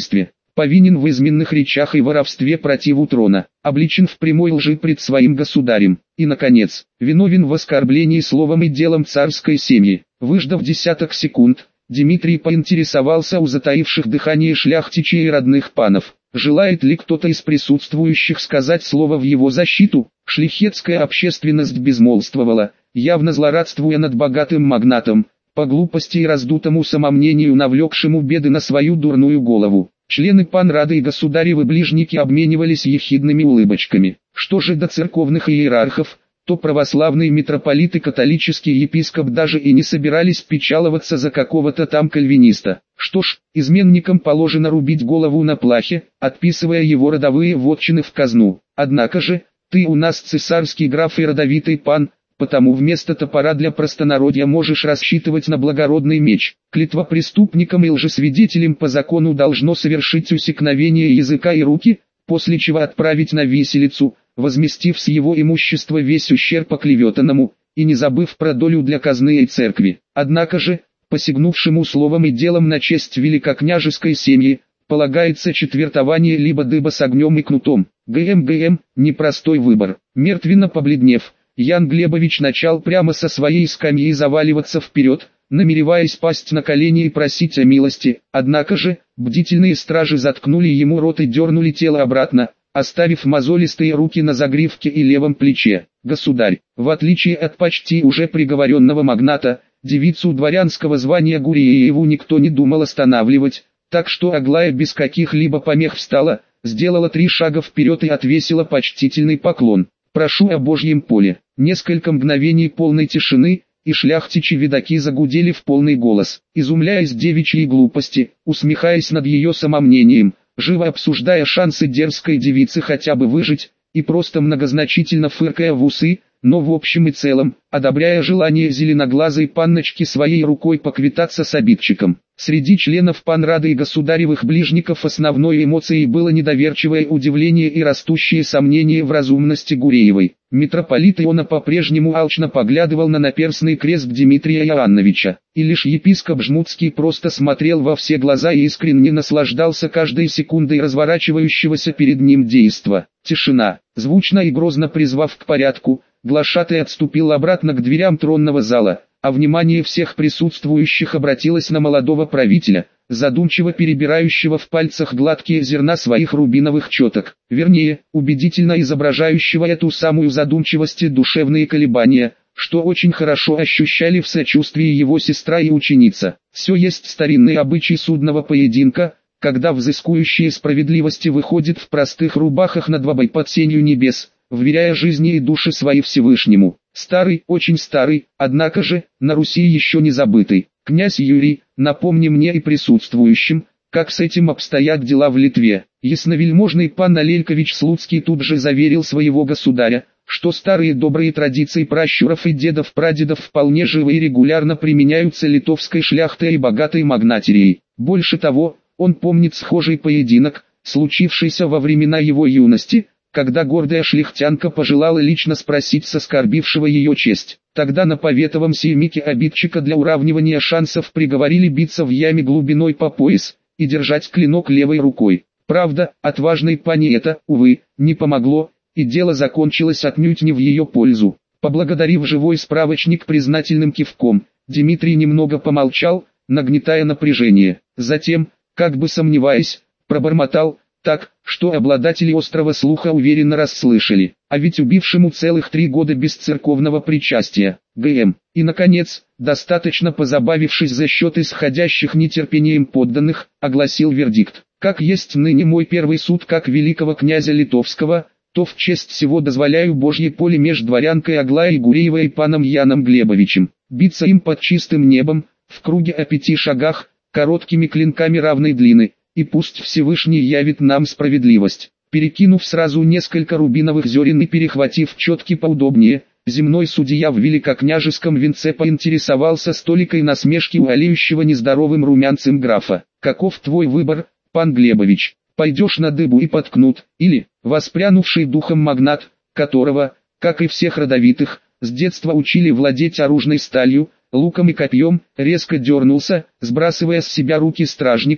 S1: повинен в изменных речах и воровстве противу трона, обличен в прямой лжи пред своим государем, и, наконец, виновен в оскорблении словом и делом царской семьи. Выждав десяток секунд, Дмитрий поинтересовался у затаивших дыхание шляхтичей и родных панов, желает ли кто-то из присутствующих сказать слово в его защиту. Шляхетская общественность безмолвствовала, явно злорадствуя над богатым магнатом, по глупости и раздутому самомнению навлекшему беды на свою дурную голову. Члены панрады и государевы ближники обменивались ехидными улыбочками. Что же до церковных иерархов, то православные митрополиты и католический епископ даже и не собирались печаловаться за какого-то там кальвиниста. Что ж, изменникам положено рубить голову на плахе, отписывая его родовые вотчины в казну. Однако же, ты у нас цесарский граф и родовитый пан, потому вместо топора для простонародья можешь рассчитывать на благородный меч. Клятва преступникам и лжесвидетелям по закону должно совершить усекновение языка и руки, после чего отправить на виселицу, возместив с его имущества весь ущерб оклеветанному, и не забыв про долю для казны и церкви. Однако же, посягнувшему словом и делом на честь великокняжеской семьи, полагается четвертование либо дыба с огнем и кнутом. ГМ-ГМ, непростой выбор. Мертвенно побледнев, Ян Глебович начал прямо со своей скамьи заваливаться вперед, намереваясь пасть на колени и просить о милости. Однако же, бдительные стражи заткнули ему рот и дернули тело обратно, оставив мозолистые руки на загривке и левом плече. Государь, в отличие от почти уже приговоренного магната, девицу дворянского звания Гурееву никто не думал останавливать, так что Аглая без каких-либо помех встала, сделала три шага вперед и отвесила почтительный поклон. «Прошу о Божьем поле». Несколько мгновений полной тишины, и шляхтичи-видаки загудели в полный голос, изумляясь девичьей глупости, усмехаясь над ее самомнением, живо обсуждая шансы дерзкой девицы хотя бы выжить, и просто многозначительно фыркая в усы, но в общем и целом, одобряя желание зеленоглазой панночки своей рукой поквитаться с обидчиком. Среди членов панрады и государевых ближников основной эмоцией было недоверчивое удивление и растущее сомнение в разумности Гуреевой. Митрополит Иона по-прежнему алчно поглядывал на наперстный крест Дмитрия Иоанновича, и лишь епископ Жмутский просто смотрел во все глаза и искренне наслаждался каждой секундой разворачивающегося перед ним действа. Тишина. Звучно и грозно призвав к порядку, глашатай отступил обратно к дверям тронного зала, а внимание всех присутствующих обратилось на молодого правителя, задумчиво перебирающего в пальцах гладкие зерна своих рубиновых четок, вернее, убедительно изображающего эту самую задумчивость и душевные колебания, что очень хорошо ощущали в сочувствии его сестра и ученица. Все есть старинный обычай судного поединка, когда взыскующие справедливости выходят в простых рубахах на двобой под сенью небес, вверяя жизни и души свои Всевышнему. Старый, очень старый, однако же, на Руси еще не забытый. Князь Юрий, напомни мне и присутствующим, как с этим обстоят дела в Литве. Ясновельможный пан Алелькович Слуцкий тут же заверил своего государя, что старые добрые традиции пращуров и дедов-прадедов вполне живы и регулярно применяются литовской шляхтой и богатой магнатерией. Больше того, он помнит схожий поединок, случившийся во времена его юности, когда гордая шляхтянка пожелала лично спросить с оскорбившего ее честь. Тогда на поветовом сеймике обидчика для уравнивания шансов приговорили биться в яме глубиной по пояс и держать клинок левой рукой. Правда, отважной пани это, увы, не помогло, и дело закончилось отнюдь не в ее пользу. Поблагодарив живой справочник признательным кивком, Дмитрий немного помолчал, нагнетая напряжение. Затем, как бы сомневаясь, пробормотал, так, что обладатели острого слуха уверенно расслышали, а ведь убившему целых три года без церковного причастия, ГМ. И наконец, достаточно позабавившись за счет исходящих нетерпением подданных, огласил вердикт. Как есть ныне мой первый суд как великого князя Литовского, то в честь всего дозволяю Божье поле меж дворянкой Аглаей Гуреевой и паном Яном Глебовичем, биться им под чистым небом, в круге о пяти шагах, короткими клинками равной длины, и пусть Всевышний явит нам справедливость. Перекинув сразу несколько рубиновых зерен и перехватив четки поудобнее, земной судья в великокняжеском венце поинтересовался столикой насмешки у олеющего нездоровым румянцем графа. «Каков твой выбор, пан Глебович? Пойдешь на дыбу и под кнут, или, воспрянувший духом магнат, которого, как и всех родовитых, с детства учили владеть оружной сталью, луком и копьем, резко дернулся, сбрасывая с себя руки стражников,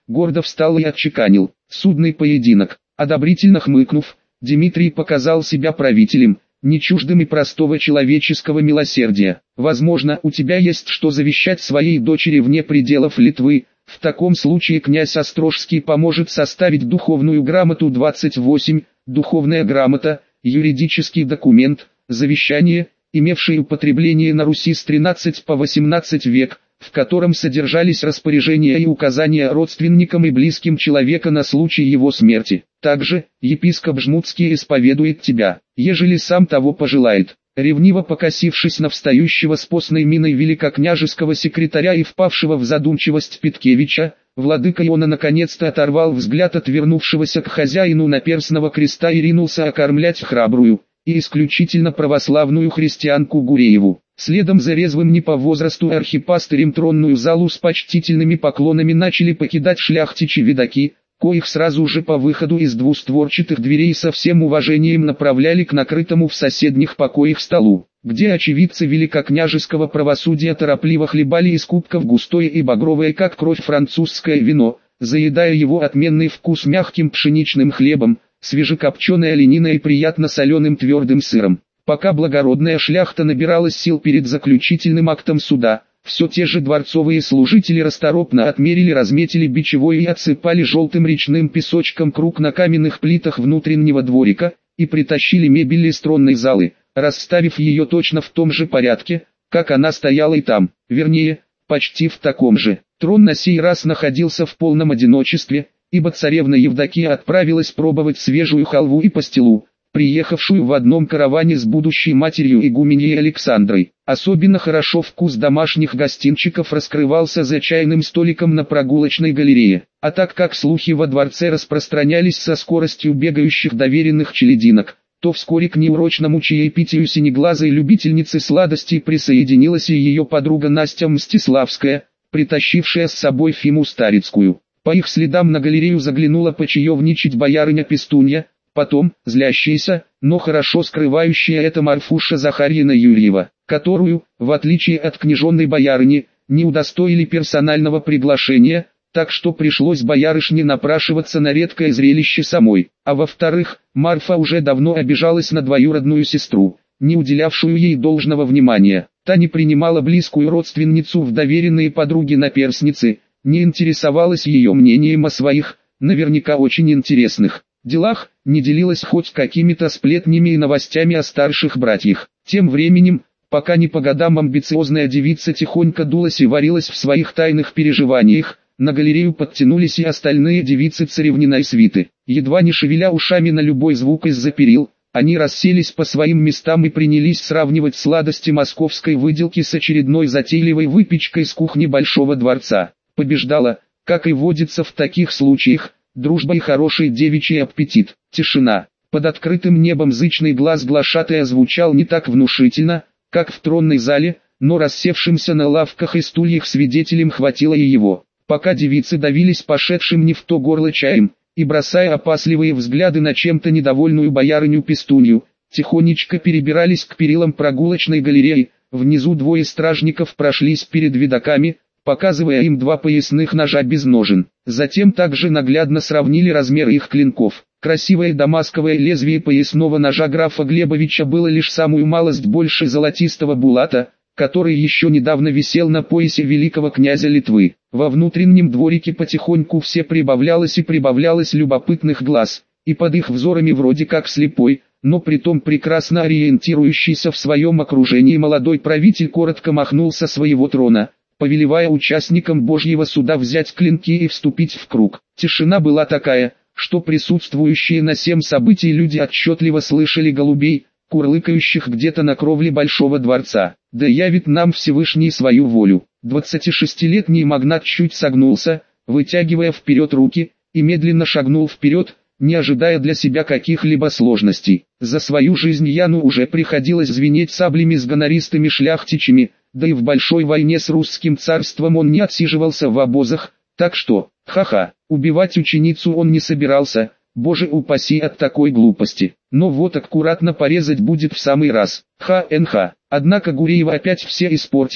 S1: гордо встал и отчеканил: «Судный поединок». Одобрительно хмыкнув, Дмитрий показал себя правителем, не чуждым и простого человеческого милосердия. «Возможно, у тебя есть что завещать своей дочери вне пределов Литвы. В таком случае князь Острожский поможет составить духовную грамоту двадцать восемь. Духовная грамота – юридический документ, завещание, имевший употребление на Руси с тринадцатого по восемнадцатый век, в котором содержались распоряжения и указания родственникам и близким человека на случай его смерти. Также, епископ Жмутский исповедует тебя, ежели сам того пожелает». Ревниво покосившись на встающего с постной миной великокняжеского секретаря и впавшего в задумчивость Петкевича, владыка Иона наконец-то оторвал взгляд от вернувшегося к хозяину наперстного креста и ринулся окормлять храбрую и исключительно православную христианку Гурееву. Следом за резвым не по возрасту архипастырем тронную залу с почтительными поклонами начали покидать шляхтичи-видаки, коих сразу же по выходу из двустворчатых дверей со всем уважением направляли к накрытому в соседних покоях столу, где очевидцы великокняжеского правосудия торопливо хлебали из кубков густое и багровое как кровь французское вино, заедая его отменный вкус мягким пшеничным хлебом, свежекопченой олениной и приятно соленым твердым сыром. Пока благородная шляхта набиралась сил перед заключительным актом суда, все те же дворцовые служители расторопно отмерили, разметили бичевой и отсыпали желтым речным песочком круг на каменных плитах внутреннего дворика, и притащили мебель из тронной залы, расставив ее точно в том же порядке, как она стояла и там, вернее, почти в таком же. Трон на сей раз находился в полном одиночестве, ибо царевна Евдокия отправилась пробовать свежую халву и пастилу, приехавшую в одном караване с будущей матерью игуменьей Александрой. Особенно хорошо вкус домашних гостинчиков раскрывался за чайным столиком на прогулочной галерее. А так как слухи во дворце распространялись со скоростью бегающих доверенных челядинок, то вскоре к неурочному чаепитию синеглазой любительницы сладостей присоединилась и ее подруга Настя Мстиславская, притащившая с собой Фиму Старицкую. По их следам на галерею заглянула почаевничать боярыня Пестунья, потом, злящаяся, но хорошо скрывающая это Марфуша Захарьина Юрьева, которую, в отличие от княжонной боярыни, не удостоили персонального приглашения, так что пришлось боярышне напрашиваться на редкое зрелище самой. А во-вторых, Марфа уже давно обижалась на двоюродную сестру, не уделявшую ей должного внимания. Та не принимала близкую родственницу в доверенные подруги-наперсницы, не интересовалась ее мнением о своих, наверняка очень интересных, делах, не делилась хоть какими-то сплетнями и новостями о старших братьях. Тем временем, пока не по годам амбициозная девица тихонько дулась и варилась в своих тайных переживаниях, на галерею подтянулись и остальные девицы царевниной свиты. Едва не шевеля ушами на любой звук из-за перил, они расселись по своим местам и принялись сравнивать сладости московской выделки с очередной затейливой выпечкой с кухни Большого дворца. Побеждала, как и водится в таких случаях, дружба и хороший девичий аппетит. Тишина. Под открытым небом зычный глаз глашатая звучал не так внушительно, как в тронной зале, но рассевшимся на лавках и стульях свидетелям хватило и его. Пока девицы давились пошедшим не в то горло чаем, и бросая опасливые взгляды на чем-то недовольную боярыню Пестунью, тихонечко перебирались к перилам прогулочной галереи, внизу двое стражников прошлись перед видаками, показывая им два поясных ножа без ножен. Затем также наглядно сравнили размеры их клинков. Красивое дамасковое лезвие поясного ножа графа Глебовича было лишь самую малость больше золотистого булата, который еще недавно висел на поясе великого князя Литвы. Во внутреннем дворике потихоньку все прибавлялось и прибавлялось любопытных глаз, и под их взорами вроде как слепой, но притом прекрасно ориентирующийся в своем окружении молодой правитель коротко махнул со своего трона, повелевая участникам Божьего суда взять клинки и вступить в круг. Тишина была такая, что присутствующие на сем событии люди отчетливо слышали голубей, курлыкающих где-то на кровле Большого дворца. «Да явит нам Всевышний свою волю». двадцатишестилетний магнат чуть согнулся, вытягивая вперед руки, и медленно шагнул вперед, не ожидая для себя каких-либо сложностей. За свою жизнь Яну уже приходилось звенеть саблями с гонористыми шляхтичами, да и в большой войне с русским царством он не отсиживался в обозах, так что, ха-ха, убивать ученицу он не собирался, боже упаси от такой глупости. Но вот аккуратно порезать будет в самый раз. Ха-эн-ха. Однако Гуреева опять все испортила,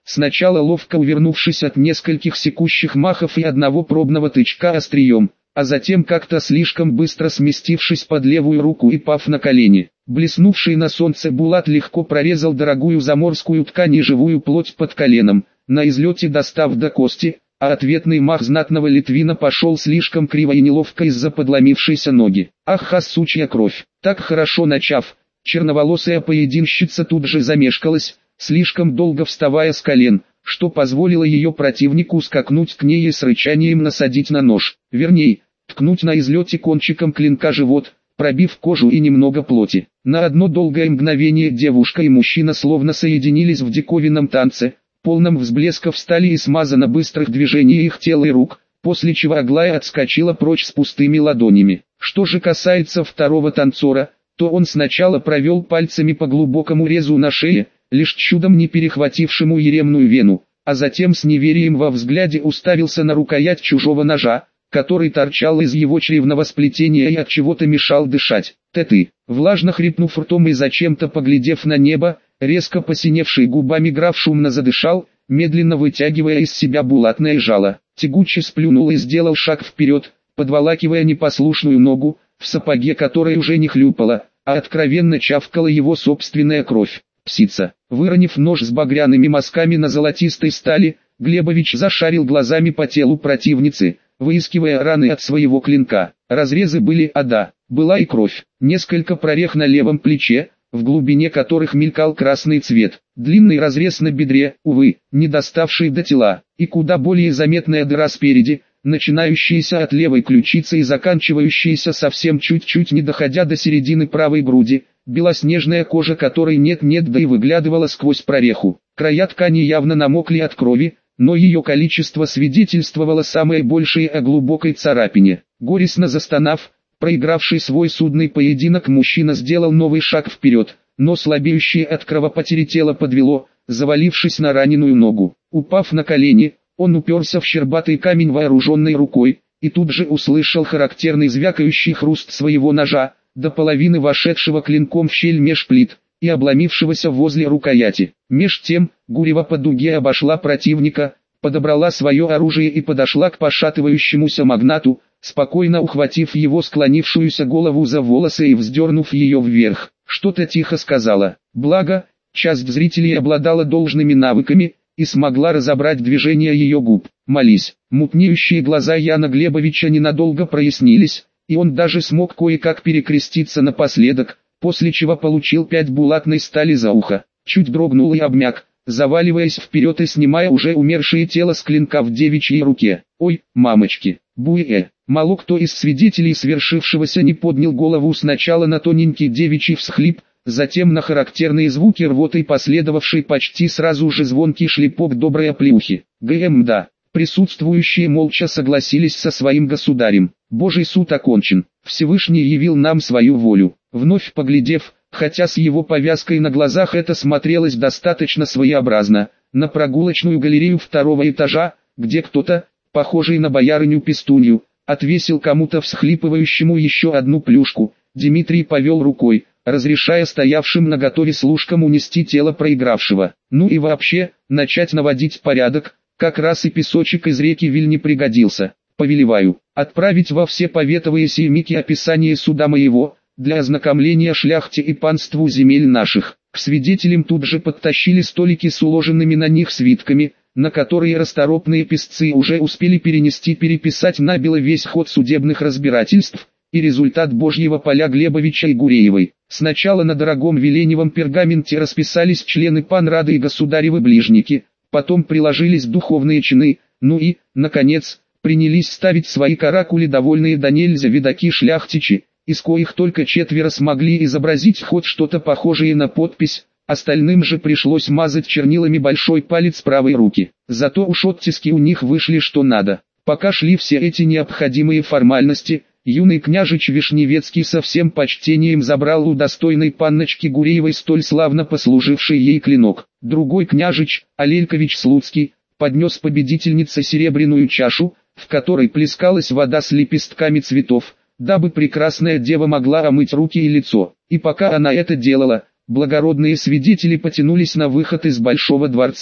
S1: сначала ловко увернувшись от нескольких секущих махов и одного пробного тычка острием, а затем как-то слишком быстро сместившись под левую руку и пав на колени. Блеснувший на солнце булат легко прорезал дорогую заморскую ткань и живую плоть под коленом, на излете достав до кости, а ответный мах знатного литвина пошел слишком криво и неловко из-за подломившейся ноги. Ах, ха, сучья кровь! Так хорошо начав, черноволосая поединщица тут же замешкалась, слишком долго вставая с колен, что позволило ее противнику скакнуть к ней и с рычанием насадить на нож, вернее, ткнуть на излете кончиком клинка живот, пробив кожу и немного плоти. На одно долгое мгновение девушка и мужчина словно соединились в диковинном танце, полном взблесков стали и смазано быстрых движений их тела и рук, после чего Аглая отскочила прочь с пустыми ладонями. Что же касается второго танцора, то он сначала провел пальцами по глубокому резу на шее, лишь чудом не перехватившему еремную вену, а затем с неверием во взгляде уставился на рукоять чужого ножа, который торчал из его чревного сплетения и от чего-то мешал дышать. «Ты-ты!» Влажно хрипнув ртом и зачем-то поглядев на небо, резко посиневший губами граф шумно задышал, медленно вытягивая из себя булатное жало. Тягуче сплюнул и сделал шаг вперед, подволакивая непослушную ногу, в сапоге которой уже не хлюпала, а откровенно чавкала его собственная кровь. Псица. Выронив нож с багряными мазками на золотистой стали, Глебович зашарил глазами по телу противницы, выискивая раны от своего клинка. Разрезы были, а да, была и кровь. Несколько прорех на левом плече, в глубине которых мелькал красный цвет. Длинный разрез на бедре, увы, не доставший до тела, и куда более заметная дыра спереди, начинающаяся от левой ключицы и заканчивающаяся совсем чуть-чуть не доходя до середины правой груди, белоснежная кожа которой нет-нет да и выглядывала сквозь прореху. Края ткани явно намокли от крови, но ее количество свидетельствовало самое большее о глубокой царапине. Горестно застонав, проигравший свой судный поединок мужчина сделал новый шаг вперед, но слабеющее от кровопотери тело подвело, завалившись на раненую ногу. Упав на колени, он уперся в щербатый камень вооруженной рукой, и тут же услышал характерный звякающий хруст своего ножа, до половины вошедшего клинком в щель меж плит, и обломившегося возле рукояти. Меж тем, Гурева по дуге обошла противника, подобрала свое оружие и подошла к пошатывающемуся магнату, спокойно ухватив его склонившуюся голову за волосы и вздернув ее вверх. Что-то тихо сказала. Благо, часть зрителей обладала должными навыками и смогла разобрать движения ее губ. «Молись». Мутнеющие глаза Яна Глебовича ненадолго прояснились, и он даже смог кое-как перекреститься напоследок, после чего получил пять булатной стали за ухо. Чуть дрогнул и обмяк, заваливаясь вперед и снимая уже умершее тело с клинка в девичьей руке. «Ой, мамочки, буэ!» Мало кто из свидетелей свершившегося не поднял голову сначала на тоненький девичий всхлип, затем на характерные звуки рвоты, последовавший почти сразу же звонкий шлепок доброй оплеухи. ГМ да. Присутствующие молча согласились со своим государем. Божий суд окончен. Всевышний явил нам свою волю. Вновь поглядев, хотя с его повязкой на глазах это смотрелось достаточно своеобразно, на прогулочную галерею второго этажа, где кто-то, похожий на боярыню-пестунью, отвесил кому-то всхлипывающему еще одну плюшку, Дмитрий повел рукой, разрешая стоявшим наготове служкам унести тело проигравшего. Ну и вообще, начать наводить порядок, как раз и песочек из реки Виль не пригодился. Повелеваю, отправить во все поветовые сеймики описание суда моего, для ознакомления шляхте и панству земель наших. К свидетелям тут же подтащили столики с уложенными на них свитками, на которые расторопные писцы уже успели перенести переписать набело весь ход судебных разбирательств, и результат Божьего поля Глебовича и Гуреевой. Сначала на дорогом веленевом пергаменте расписались члены панрады и государевы ближники, потом приложились духовные чины, ну и, наконец, принялись ставить свои каракули довольные до нельзя видаки-шляхтичи, из коих только четверо смогли изобразить хоть что-то похожее на подпись, остальным же пришлось мазать чернилами большой палец правой руки. Зато уж оттиски у них вышли что надо. Пока шли все эти необходимые формальности, юный княжич Вишневецкий со всем почтением забрал у достойной панночки Гуреевой столь славно послуживший ей клинок. Другой княжич, Алелькович Слуцкий, поднес победительнице серебряную чашу, в которой плескалась вода с лепестками цветов, дабы прекрасная дева могла омыть руки и лицо. И пока она это делала, благородные свидетели потянулись на выход из Большого дворца.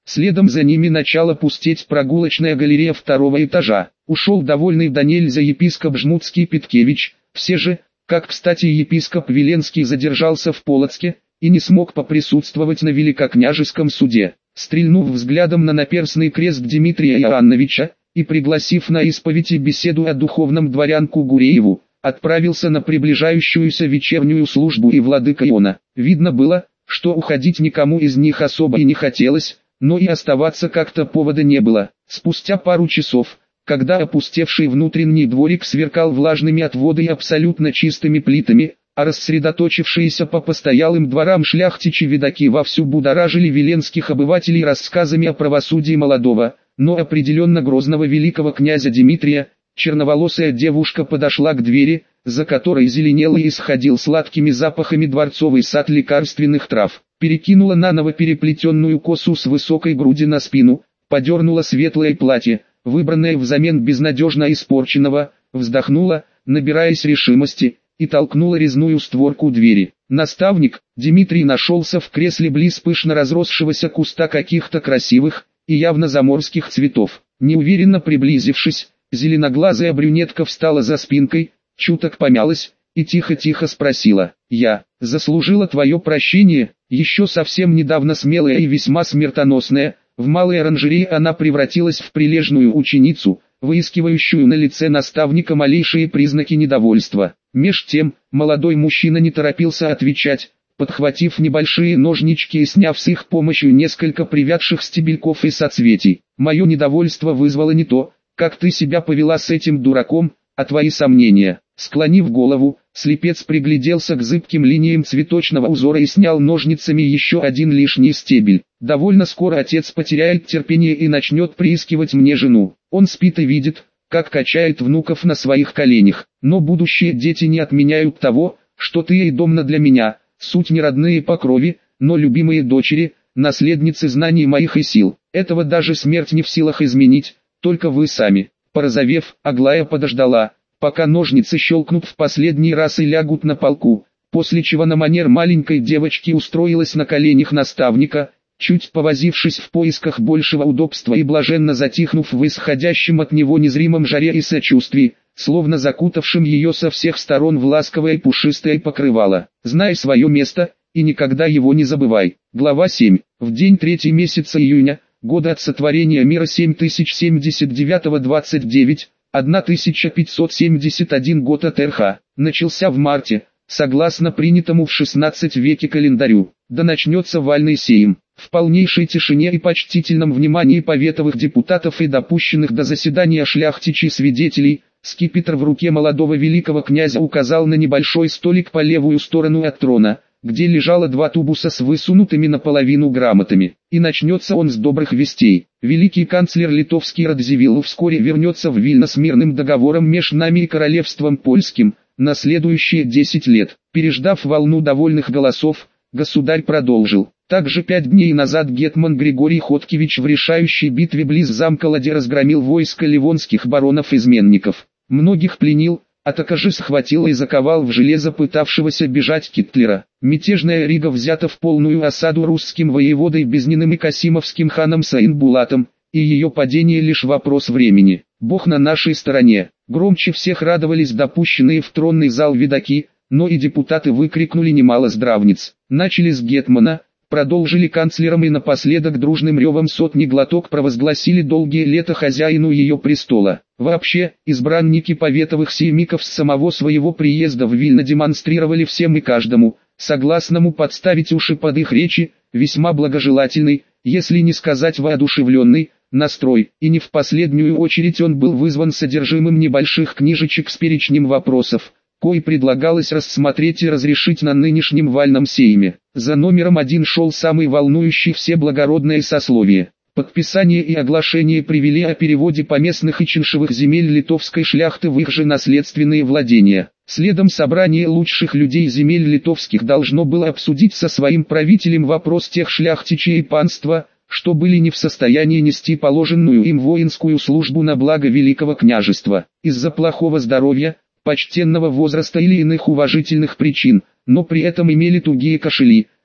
S1: Следом за ними начала пустеть прогулочная галерея второго этажа. Ушел довольный до нельзя епископ Жмутский-Петкевич, все же, как кстати епископ Веленский задержался в Полоцке и не смог поприсутствовать на великокняжеском суде. Стрельнув взглядом на наперстный крест Дмитрия Иоанновича и пригласив на исповедь и беседу о духовном дворянку Гурееву, отправился на приближающуюся вечернюю службу и владыка Иона. Видно было, что уходить никому из них особо и не хотелось, но и оставаться как-то повода не было. Спустя пару часов, когда опустевший внутренний дворик сверкал влажными от воды и абсолютно чистыми плитами, а рассредоточившиеся по постоялым дворам шляхтичи-видаки вовсю будоражили веленских обывателей рассказами о правосудии молодого, но определенно грозного великого князя Дмитрия, черноволосая девушка подошла к двери, за которой зеленел и исходил сладкими запахами дворцовый сад лекарственных трав, перекинула наново переплетенную косу с высокой груди на спину, подернула светлое платье, выбранное взамен безнадежно испорченного, вздохнула, набираясь решимости, и толкнула резную створку двери. Наставник, Дмитрий, нашелся в кресле близ пышно разросшегося куста каких-то красивых и явно заморских цветов. Неуверенно приблизившись, зеленоглазая брюнетка встала за спинкой, чуток помялась и тихо-тихо спросила: «Я заслужила твое прощение?» Еще совсем недавно смелая и весьма смертоносная, в малой оранжерее она превратилась в прилежную ученицу, выискивающую на лице наставника малейшие признаки недовольства. Меж тем, молодой мужчина не торопился отвечать, подхватив небольшие ножнички и сняв с их помощью несколько привядших стебельков и соцветий. «Мое недовольство вызвало не то, как ты себя повела с этим дураком, а твои сомнения». Склонив голову, слепец пригляделся к зыбким линиям цветочного узора и снял ножницами еще один лишний стебель. «Довольно скоро отец потеряет терпение и начнет приискивать мне жену. Он спит и видит, как качает внуков на своих коленях. Но будущие дети не отменяют того, что ты и домна для меня, суть не родные по крови, но любимые дочери, наследницы знаний моих и сил. Этого даже смерть не в силах изменить, только вы сами». Порозовев, Аглая подождала, пока ножницы щелкнут в последний раз и лягут на полку, после чего на манер маленькой девочки устроилась на коленях наставника, чуть повозившись в поисках большего удобства и блаженно затихнув в исходящем от него незримом жаре и сочувствии, словно закутавшим ее со всех сторон в ласковое пушистое покрывало. «Знай свое место, и никогда его не забывай». Глава семь. В день третий месяца июня, года от сотворения мира семь тысяч семьдесят девятого двадцать девять, тысяча пятьсот семьдесят один год от эр ха, начался в марте, согласно принятому в шестнадцатом веке календарю. Да начнется вальный сейм. В полнейшей тишине и почтительном внимании поветовых депутатов и допущенных до заседания шляхтичей свидетелей, скипетр в руке молодого великого князя указал на небольшой столик по левую сторону от трона, где лежало два тубуса с высунутыми наполовину грамотами. И начнется он с добрых вестей. Великий канцлер литовский Радзивилл вскоре вернется в Вильно с мирным договором меж нами и королевством польским, на следующие десять лет. Переждав волну довольных голосов, государь продолжил. Также пять дней назад гетман Григорий Хоткевич в решающей битве близ замка Ладе разгромил войско ливонских баронов-изменников. Многих пленил, а также схватил и заковал в железо пытавшегося бежать Китлера. Мятежная Рига взята в полную осаду русским воеводой Безниным и Касимовским ханом Саинбулатом, и ее падение лишь вопрос времени. Бог на нашей стороне. Громче всех радовались допущенные в тронный зал видаки, но и депутаты выкрикнули немало здравниц. Начали с гетмана, продолжили канцлером и напоследок дружным ревом сотни глоток провозгласили долгие лета хозяину ее престола. Вообще, избранники поветовых сеймиков с самого своего приезда в Вильно демонстрировали всем и каждому, согласному подставить уши под их речи, весьма благожелательный, если не сказать воодушевленный, настрой, и не в последнюю очередь он был вызван содержимым небольших книжечек с перечнем вопросов, кои предлагалось рассмотреть и разрешить на нынешнем вальном сейме. За номером один шел самый волнующий все благородное сословие. Подписание и оглашение привели о переводе поместных и чиншевых земель литовской шляхты в их же наследственные владения. Следом собрание лучших людей земель литовских должно было обсудить со своим правителем вопрос тех шляхтичей и панства, что были не в состоянии нести положенную им воинскую службу на благо великого княжества. Из-за плохого здоровья, почтенного возраста или иных уважительных причин, но при этом имели тугие кошели,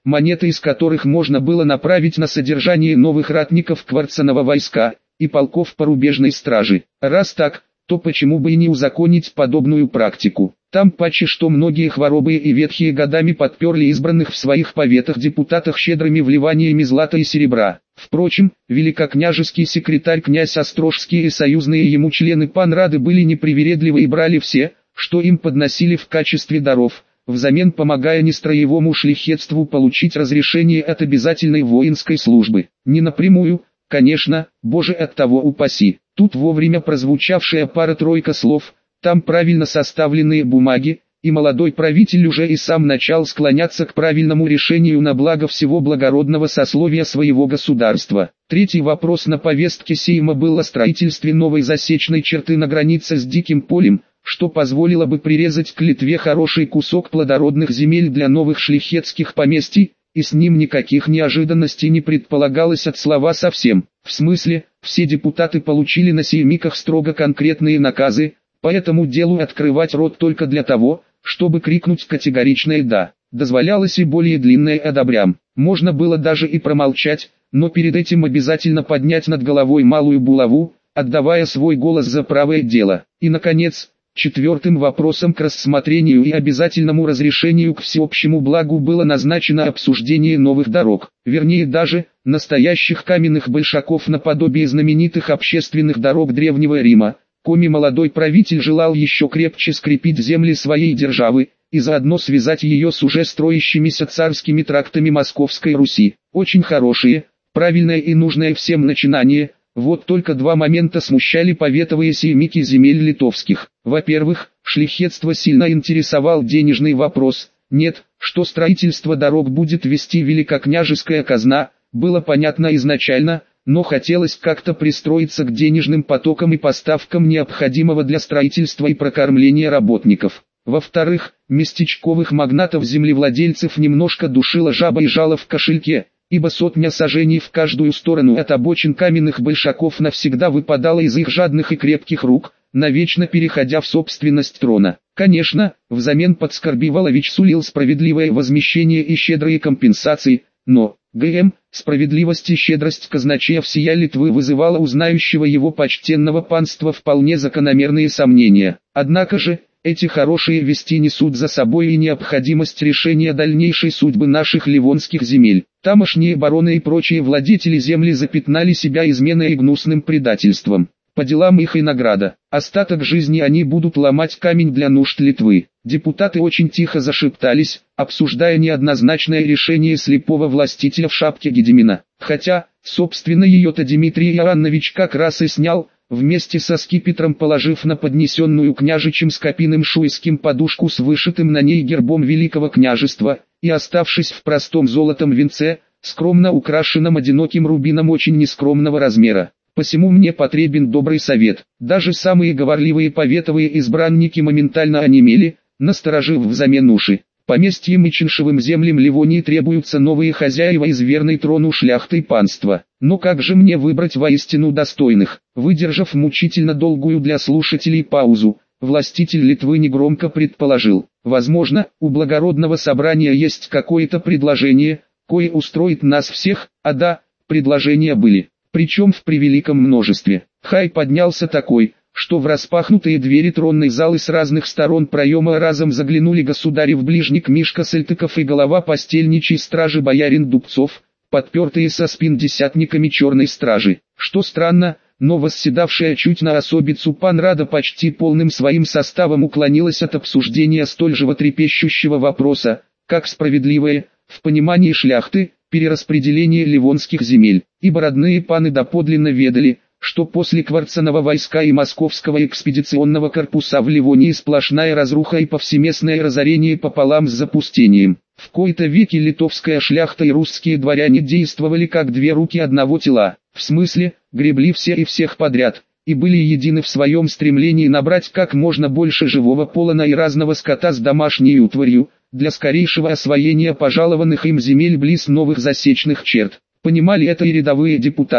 S1: монеты из которых можно было направить на содержание новых ратников Кварцанова войска и полков порубежной стражи. Раз так, то почему бы и не узаконить подобную практику? Там паче что многие хворобые и ветхие годами подперли избранных в своих поветах депутатах щедрыми вливаниями злата и серебра. Впрочем, великокняжеский секретарь князь Острожский и союзные ему члены панрады были непривередливы и брали все, что им подносили в качестве даров, взамен помогая нестроевому шляхетству получить разрешение от обязательной воинской службы. Не напрямую, конечно, боже от того упаси. Тут вовремя прозвучавшая пара-тройка слов, там правильно составленные бумаги, и молодой правитель уже и сам начал склоняться к правильному решению на благо всего благородного сословия своего государства. Третий вопрос на повестке Сейма был о строительстве новой засечной черты на границе с Диким полем, что позволило бы прирезать к Литве хороший кусок плодородных земель для новых шляхетских поместий, и с ним никаких неожиданностей не предполагалось от слова совсем. В смысле, все депутаты получили на сеймиках строго конкретные наказы, по этому делу открывать рот только для того, чтобы крикнуть категоричное «да». Дозволялось и более длинное «одобрям». Можно было даже и промолчать, но перед этим обязательно поднять над головой малую булаву, отдавая свой голос за правое дело. И, наконец, четвертым вопросом к рассмотрению и обязательному разрешению к всеобщему благу было назначено обсуждение новых дорог, вернее даже, настоящих каменных большаков наподобие знаменитых общественных дорог Древнего Рима, коми молодой правитель желал еще крепче скрепить земли своей державы, и заодно связать ее с уже строящимися царскими трактами Московской Руси. Очень хорошее, правильное и нужное всем начинание. Вот только два момента смущали поветовые сеймики земель литовских. Во-первых, шляхетство сильно интересовал денежный вопрос. Нет, что строительство дорог будет вести великокняжеская казна, было понятно изначально, но хотелось как-то пристроиться к денежным потокам и поставкам необходимого для строительства и прокормления работников. Во-вторых, местечковых магнатов-землевладельцев немножко душила жаба и жало в кошельке, ибо сотня сажений в каждую сторону от обочин каменных большаков навсегда выпадала из их жадных и крепких рук, навечно переходя в собственность трона. Конечно, взамен Подскорбивалович сулил справедливое возмещение и щедрые компенсации, но, ГМ, справедливость и щедрость казначея всея Литвы вызывала у знающего его почтенного панства вполне закономерные сомнения. Однако же, эти хорошие вести несут за собой и необходимость решения дальнейшей судьбы наших ливонских земель. Тамошние бароны и прочие владетели земли запятнали себя изменой и гнусным предательством. По делам их и награда. Остаток жизни они будут ломать камень для нужд Литвы. Депутаты очень тихо зашептались, обсуждая неоднозначное решение слепого властителя в шапке Гедемина. Хотя, собственно ее-то Дмитрий Иоаннович как раз и снял, вместе со скипетром положив на поднесенную княжичем Скопиным Шуйским подушку с вышитым на ней гербом Великого княжества, и оставшись в простом золотом венце, скромно украшенном одиноким рубином очень нескромного размера. Посему мне потребен добрый совет. Даже самые говорливые поветовые избранники моментально онемели, насторожив взамен уши. Поместьям и чиншевым землям Ливонии требуются новые хозяева из верной трону шляхты и панства. Но как же мне выбрать воистину достойных? Выдержав мучительно долгую для слушателей паузу, властитель Литвы негромко предположил: возможно, у благородного собрания есть какое-то предложение, кое устроит нас всех, а да, предложения были. Причем в превеликом множестве. Хай поднялся такой, что в распахнутые двери тронной залы с разных сторон проема разом заглянули государев ближник Мишка Сальтыков и голова постельничьей стражи боярин Дубцов, подпертые со спин десятниками черной стражи. Что странно, но восседавшая чуть на особицу панрада почти полным своим составом уклонилась от обсуждения столь животрепещущего вопроса, как справедливое, в понимании шляхты, перераспределение ливонских земель, ибо родные паны доподлинно ведали, что после Кварцанова войска и Московского экспедиционного корпуса в Ливонии сплошная разруха и повсеместное разорение пополам с запустением. В кои-то веки литовская шляхта и русские дворяне действовали как две руки одного тела, в смысле, гребли все и всех подряд, и были едины в своем стремлении набрать как можно больше живого полона и разного скота с домашней утварью, для скорейшего освоения пожалованных им земель близ новых засечных черт. Понимали это и рядовые депутаты,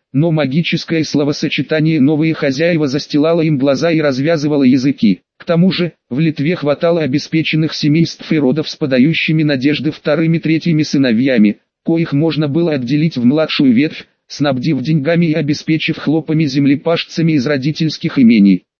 S1: но магическое словосочетание «новые хозяева» застилало им глаза и развязывало языки. К тому же, в Литве хватало обеспеченных семейств и родов с подающими надежды вторыми-третьими сыновьями, коих можно было отделить в младшую ветвь, снабдив деньгами и обеспечив хлопами землепашцами из родительских имений.